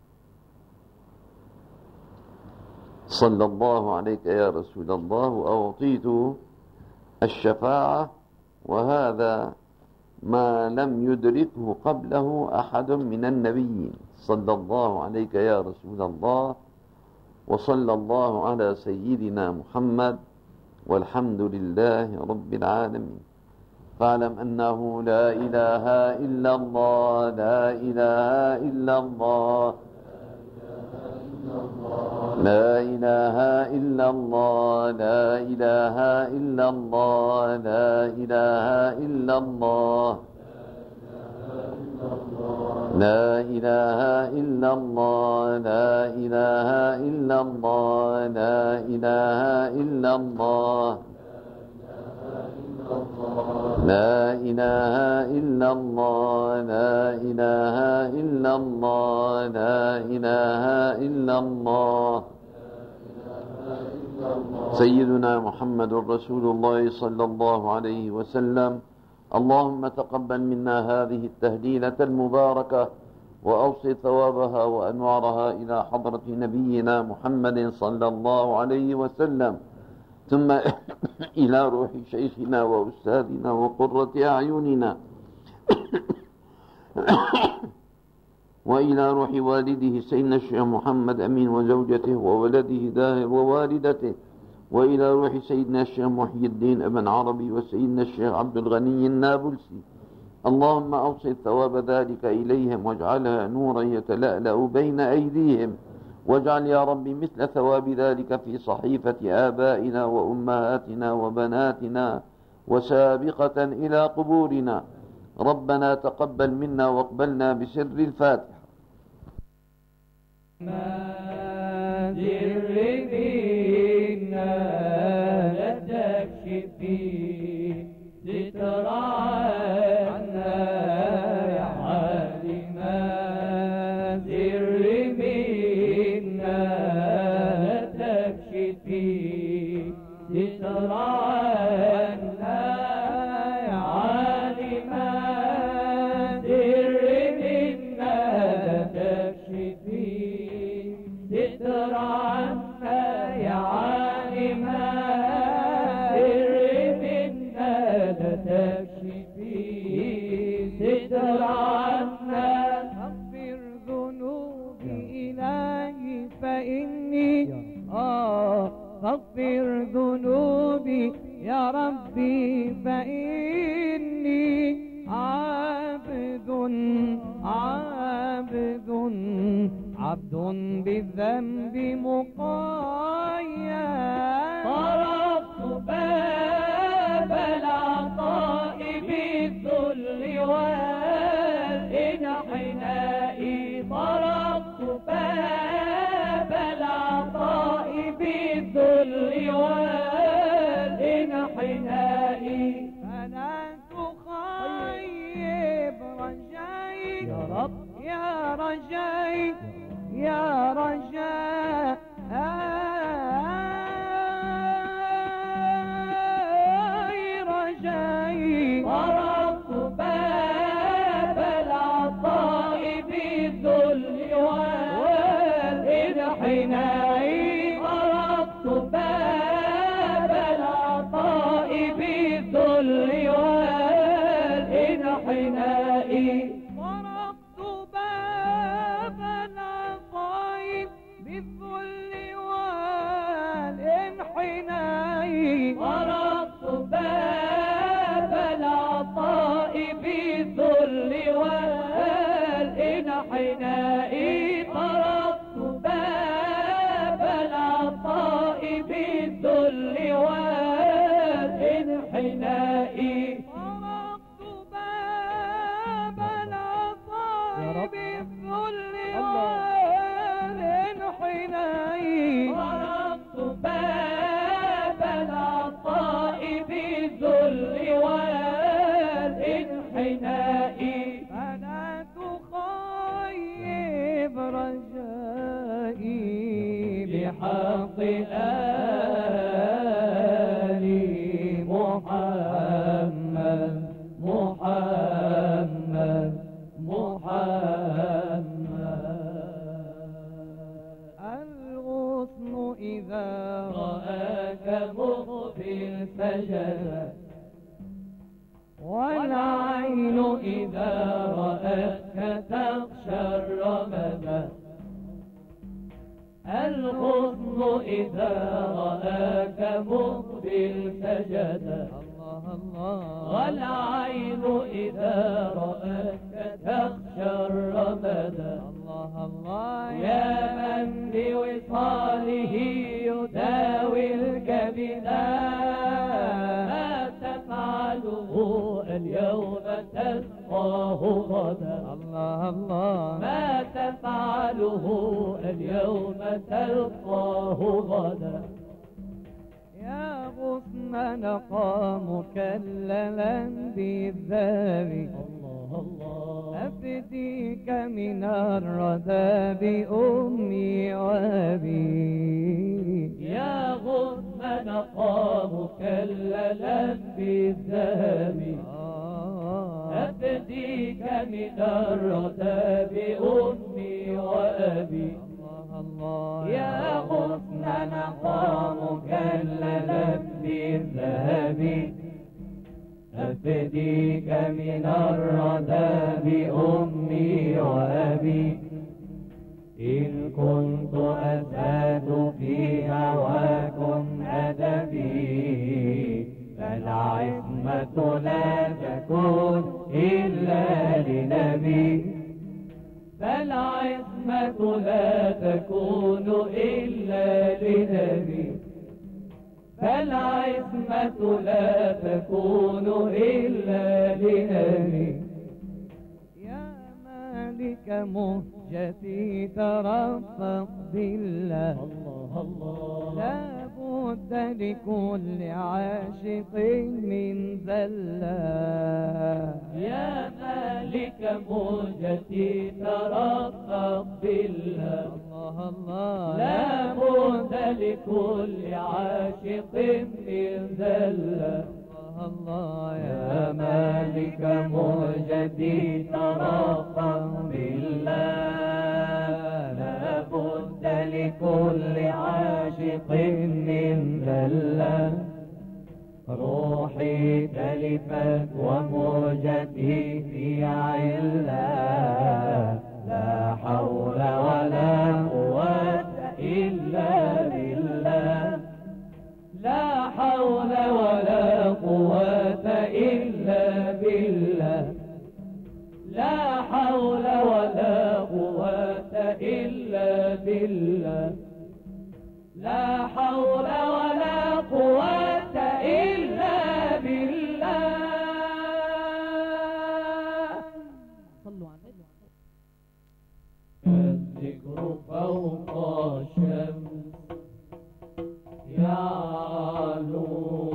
صلى الله عليك يا رسول الله، وأعطيت الشفاعة، وهذا ما لم يدركه قبله أحد من النبيين صلى الله عليك يا رسول الله. وصلى الله على سيدنا محمد، والحمد لله رب العالمين. فاعلم أنه لا إله إلا الله، لا إله إلا الله، لا إله إلا الله، لا إله إلا الله، لا إله إلا الله، لا إله إلا الله، لا إله إلا الله، لا إله إلا الله، لا إله إلا الله، لا إله إلا الله، لا إله إلا الله. سيدنا محمد رسول الله صلى الله عليه وسلم. اللهم تقبل منا هذه التهليلة المباركة، وأوصي ثوابها وأنوارها إلى حضرة نبينا محمد صلى الله عليه وسلم، ثم إلى روح شيخنا وأستاذنا وقرة أعيننا، وإلى روح والده سيدنا الشيخ محمد أمين وزوجته وولده داهر ووالدته، وإلى روح سيدنا الشيخ محي الدين ابن عربي وسيدنا الشيخ عبد الغني النابلسي. اللهم أوصل ثواب ذلك إليهم، واجعلها نورا يتلألأ بين أيديهم، واجعل يا رب مثل ثواب ذلك في صحيفة آبائنا وأمهاتنا وبناتنا وسابقة إلى قبورنا. ربنا تقبل منا واقبلنا بسر الفاتحة. ما جربينا لا تكشفي ذكرانا يا عالما، جربينا لا تكشفي ذكرانا يا عالما، جربينا لا تكشفي ذكرانا يا عالما، جربينا لا تكشفي ذكرانا. اغفر ذنوبي إلهي فإني اغفر ذنوبي يا ربي فإني عبد عبد عبد بالذنب مقيد. طرقت باب العطاء بالذل والانحناء، طرقت يا رجاء رجائي طرقت باب العطاء بالذل والانحناء طرقت باب العطاء بالذل والانحناء طرقت باب العطاء بالذل والانحناء طرقت باب العطاء بالذل والانحناء طرقت باب العطاء بالذل والانحناء طرقت باب العطاء بالذل والانحناء طرقت باب العطاء بالذل والانحناء فلا تخيب رجائي بحق آل محمد محمد الغصن إذا رآك مقبل سجد والعين إذا رأتك تخشى الرمد الغصن إذا رآك مقبل سجد الله الله والعين إذا رأتك تخشى الرمد الله الله يا من بوصاله يداوي الكبدا ما تفعله اليوم تلقاه غدا الله الله ما تفعله اليوم تلقاه غدا يا غصن نقى مكللا بالذهب الله الله أفديك من الردى بأمي وأبي يا غصن نقى مكللا بالذهب أفديك من الردى بأمي وأبي يا غصن نقى مكللا بالذهب أفديك من الردى بأمي وأبي إن كنت أزهد في هواكم أدبي فالعصمة لا تكون إلا لنبي فالعصمة لا تكون إلا لنبي فالعصمة لا تكون إلا لنبي يا مالك مهجتي ترفق بالله الله الله لا بد لكل عاشق من ذلة يا مالك مهجتي ترفق بالله الله الله لا بد لكل عاشق من ذلة الله يا مالك مهجتي ترفق بالله لا بد لكل عاشق من ذلة روحي تلفت وموجتي في علة لا حول ولا قوة إلا بالله لا حول ولا قوة إلا بالله لا حول ولا قوة إلا بالله لا حول ولا قوة إلا بالله صلوا على النبي الذكر فوق الشمس يعلو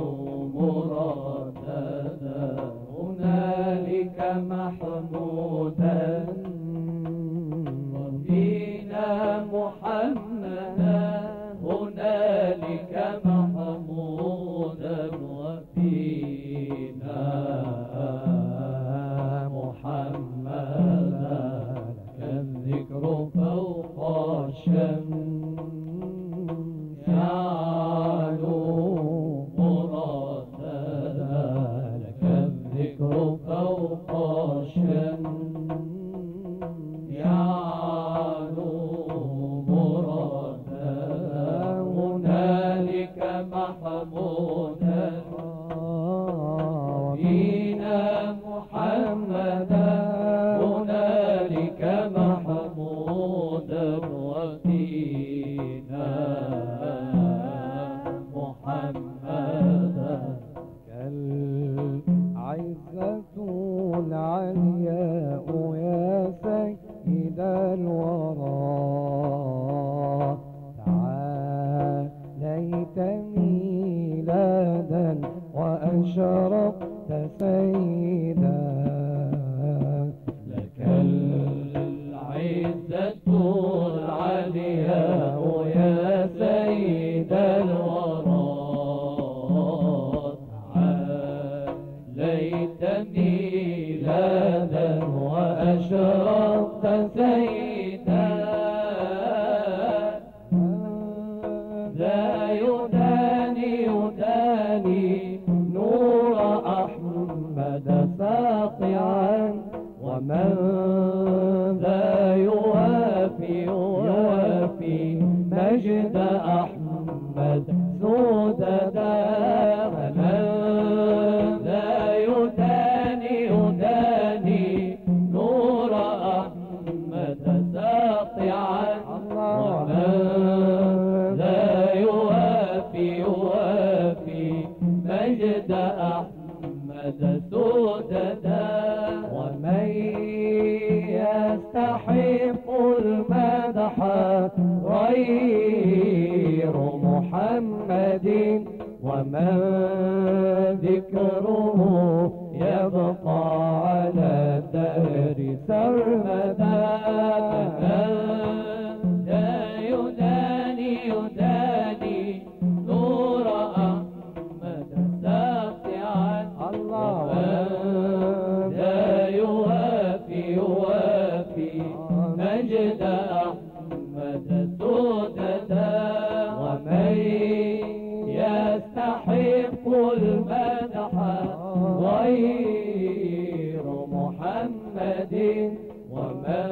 مرادنا هنالك محمودا وفينا محمدا هنالك محمودا وفينا محمدا لك الذكر فوق الشمس يعلو مرادنا لك الذكر فوق الشمس يعلو مرادنا هنالك محمودا فينا محمدا هنالك محمودا وفينا محمدا كالعزة العلياء يا سيد الورى تعاليت ميلادا وأشرقت سيدا لك العزة العلياء يا سيد الورى تعاليت ميلادا وأشرقت سيدا ذا يداني نور أحمد ساطعا ومن ذا يوافي مجد أحمد سوددا ومن ذا يداني نور أحمد ساطعا ومن ذا يوافي مجد أحمد سوددا ومن يستحق المدح غير محمد ومن ذكره يبقى على الدهر سرمدا لا يداني نور أحمد ساطعا لا يوافي مجد أحمد سوددا ومن يستحق المدح غير محمد ومن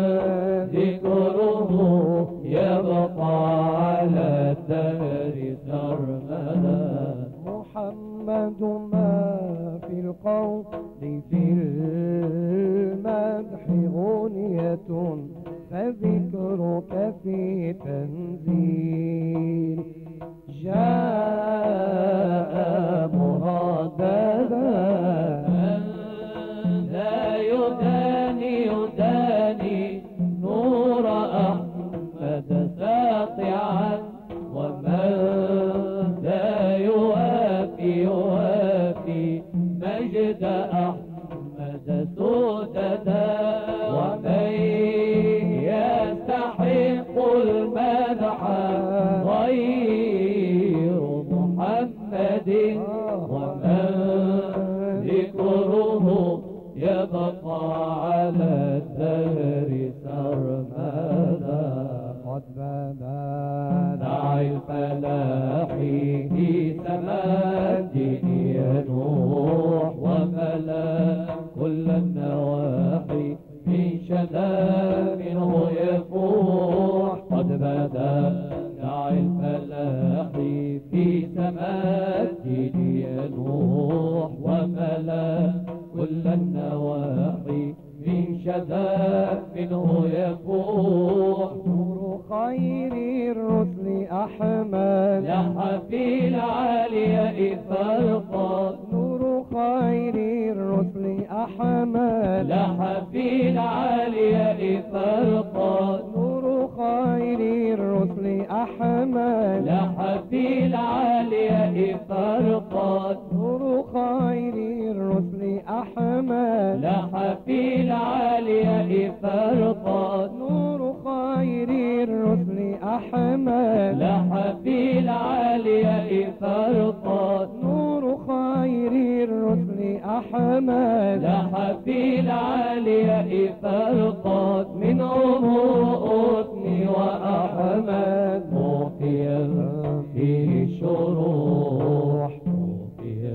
ذكره يبقى على الدهر سرمدا محمد ما في القول في المدح غنية فذكرك في تنزيل جاء مراددا لا يداني نور أحمد ساطعا ومن لا يوافي مجد أحمد سوددا ومن يستحق المدح غير محمد ومن ذكره يبقى على الدهر سرمدا قد بدا داعي الفلاح في سماء الدين ينوح وملا كل النواحي من شذا منه يفوح قد بدا داعي الفلاح في سماء الدين ينوح وملا كل النواحي من شذا منه يفوح نور خير الرسل أحمد لح في العالية فرقا نور خير الرسل أحمد لح في العالية فرقا نور خير الرسل أحمد لح في العالية فرقا نور خير الرسل أحمد لح في العالية فرقا نور خير الرسل أحمد لاح في العالية فرقا نور خير الرسل أحمد لاح في العالية فرقا من أموتني وأحمد موقيا في شروح موقيا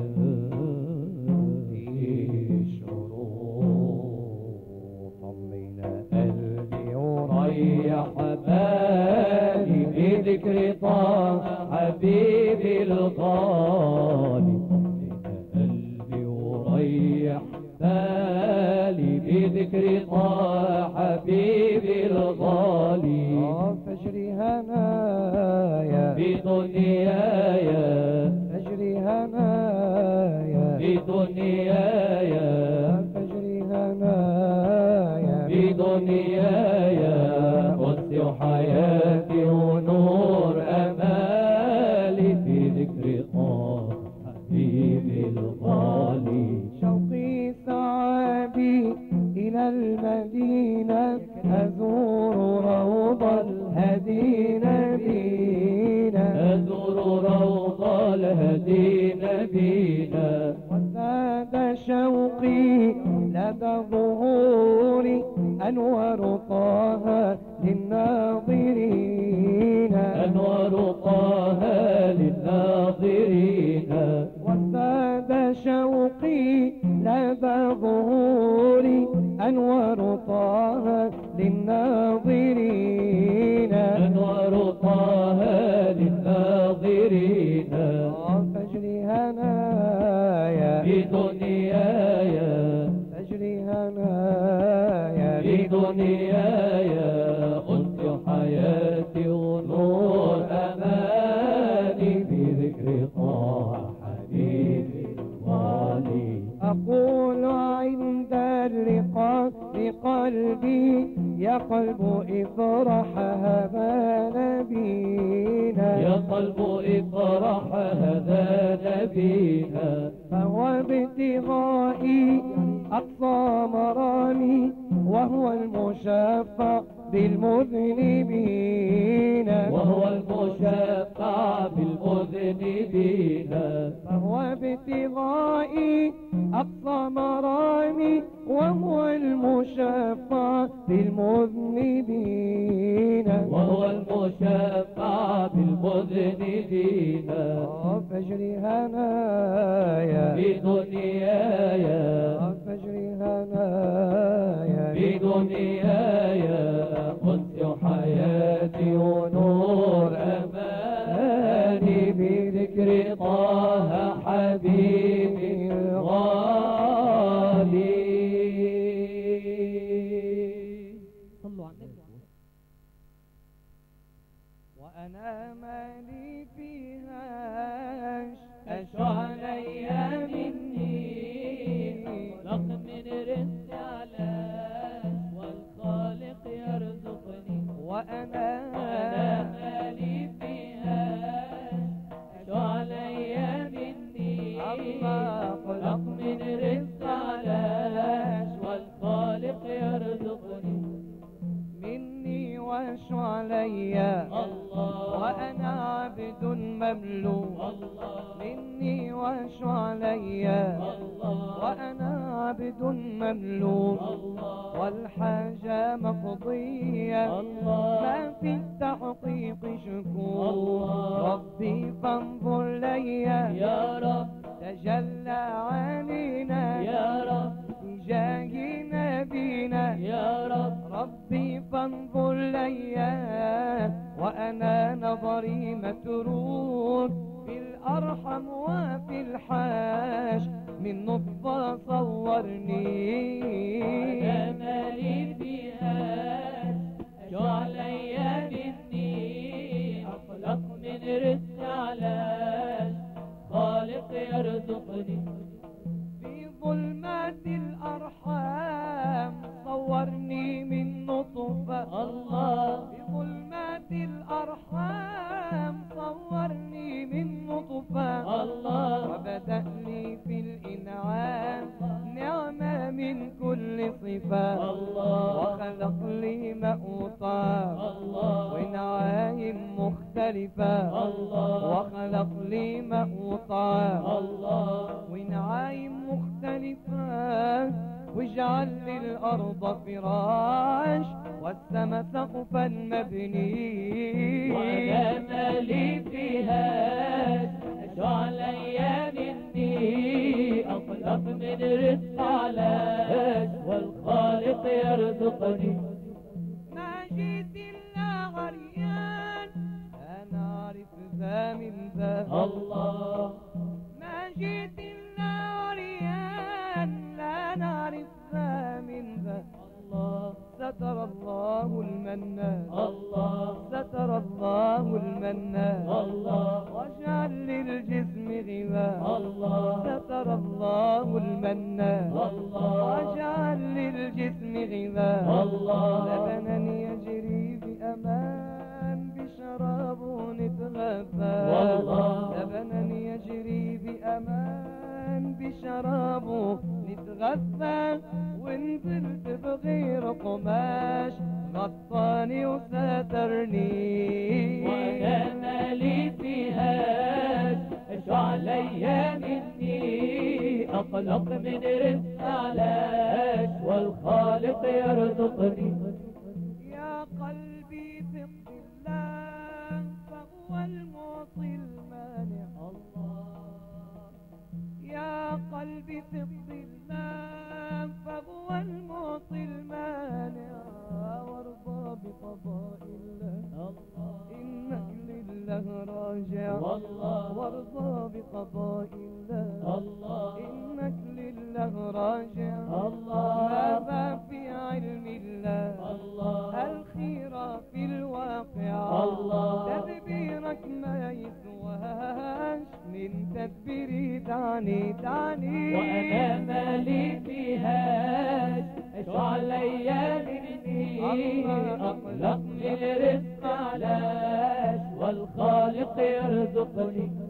في شروح طمنا قلبي وريح بالي بذكر طه حبيبي الغالي قلبي وريح بالي بذكر طه حبيبي الغالي فجري هنايا بدنياي فجري هنايا بدنياي فجري هنايا بدنياي قدس حياتي ونور أمالي في ذكر طه حبيبي الغالي شوقي سعادي إلى المدينة أزور روض الهدي نبينا أزور روض الهدي نبينا وازداد شوقي لدى ظهوري أنور طه للناظرين أنور طه للناظرين وازداد شوقي لدى ظهوري أنور طه للناظرين أنور طه للناظرين فجري هنايا بدنياي فجري هنايا بدنياي قلت حياتي ونور أماني بذكر طه حبيبي الغالي أقول عند اللقاء بقلبي يا قلب افرح هذا نبينا يا قلب افرح هذا نبينا فهو ابتغائي أقصى مرامي وهو المشفع بالمذنبين وهو المشفع بالمذنبين فهو ابتغائي أقصى مرامي وهو المشفع بالمذنبين وهو المشفع بالمذنبين فجري هنايا بدنياي فجري هنايا بدنياي قدس حياتي ونور أماني بذكر طه حبيبي الغالي صلوا على النبي وأنا مالي فيهاش علي مني أخلق من رزق علاش والخالق يرزقني وأنا مالي فيها علي مني أخلق من رزق علاش والخالق يرزقني مني وش عليا الله وأنا عبد مملوك الله مني وش عليا الله وأنا عبد مملوك الله والحاجة مقضية الله ما في التحقيق شكور الله ربي فانظر ليا يا رب تجلى علينا يا رب بجاه نبينا يا رب ربي فانظر ليا وأنا نظري متروك في الأرحم وفي الحاش من نطفة صورني أنا مالي فيها علي مني أخلق من رزق علاش خالق يرزقني في ظلمات الأرحام صورني من نطفة الله في ظلمات الأرحام صورني من نطفة الله وبدأ لي في الإنعام نعمة من كل صفة الله وخلق لي مأوطة الله وإنعام مختلفة الله وخلق لي ماء وطعام الله ونعايم مختلفة واجعل لي الأرض فراش والسما سقفا مبني وأنا مالي فيها عليا مني أخلق من رزق علاج والخالق يرزقني ما جيت إلا عريان أنا أعرف ذا من ذا الله ما جيت إلا عريان لا نعرف ذا من ذا الله ستر الله المنان الله ستر الله المنان الله واجعل للجسم غذاء الله ستر الله المنان الله واجعل للجسم غذاء الله لبنا يجري بأمان بشراب نتغذى والله لبنا يجري بأمان بشراب نتغذى ونزلت بغير قماش غطاني وسترني وأنا مالي فيها اش عليا مني أخلق من رزق علاج والخالق يرزقني يا قلبي ثق بالله فهو المعطي المانع يا قلبي ثق بالله فهو المعطي المانع وارضى بقضاء الله إنك لله راجع والله وارضى بقضاء الله الله إنك لله راجع الله ماذا في علم الله الله الخير في الواقع الله تدبيرك ما يسواش من تدبيري دعني وأنا مالي فيها اش عليا مني أخلق من رزق علاج والخالق يرزقني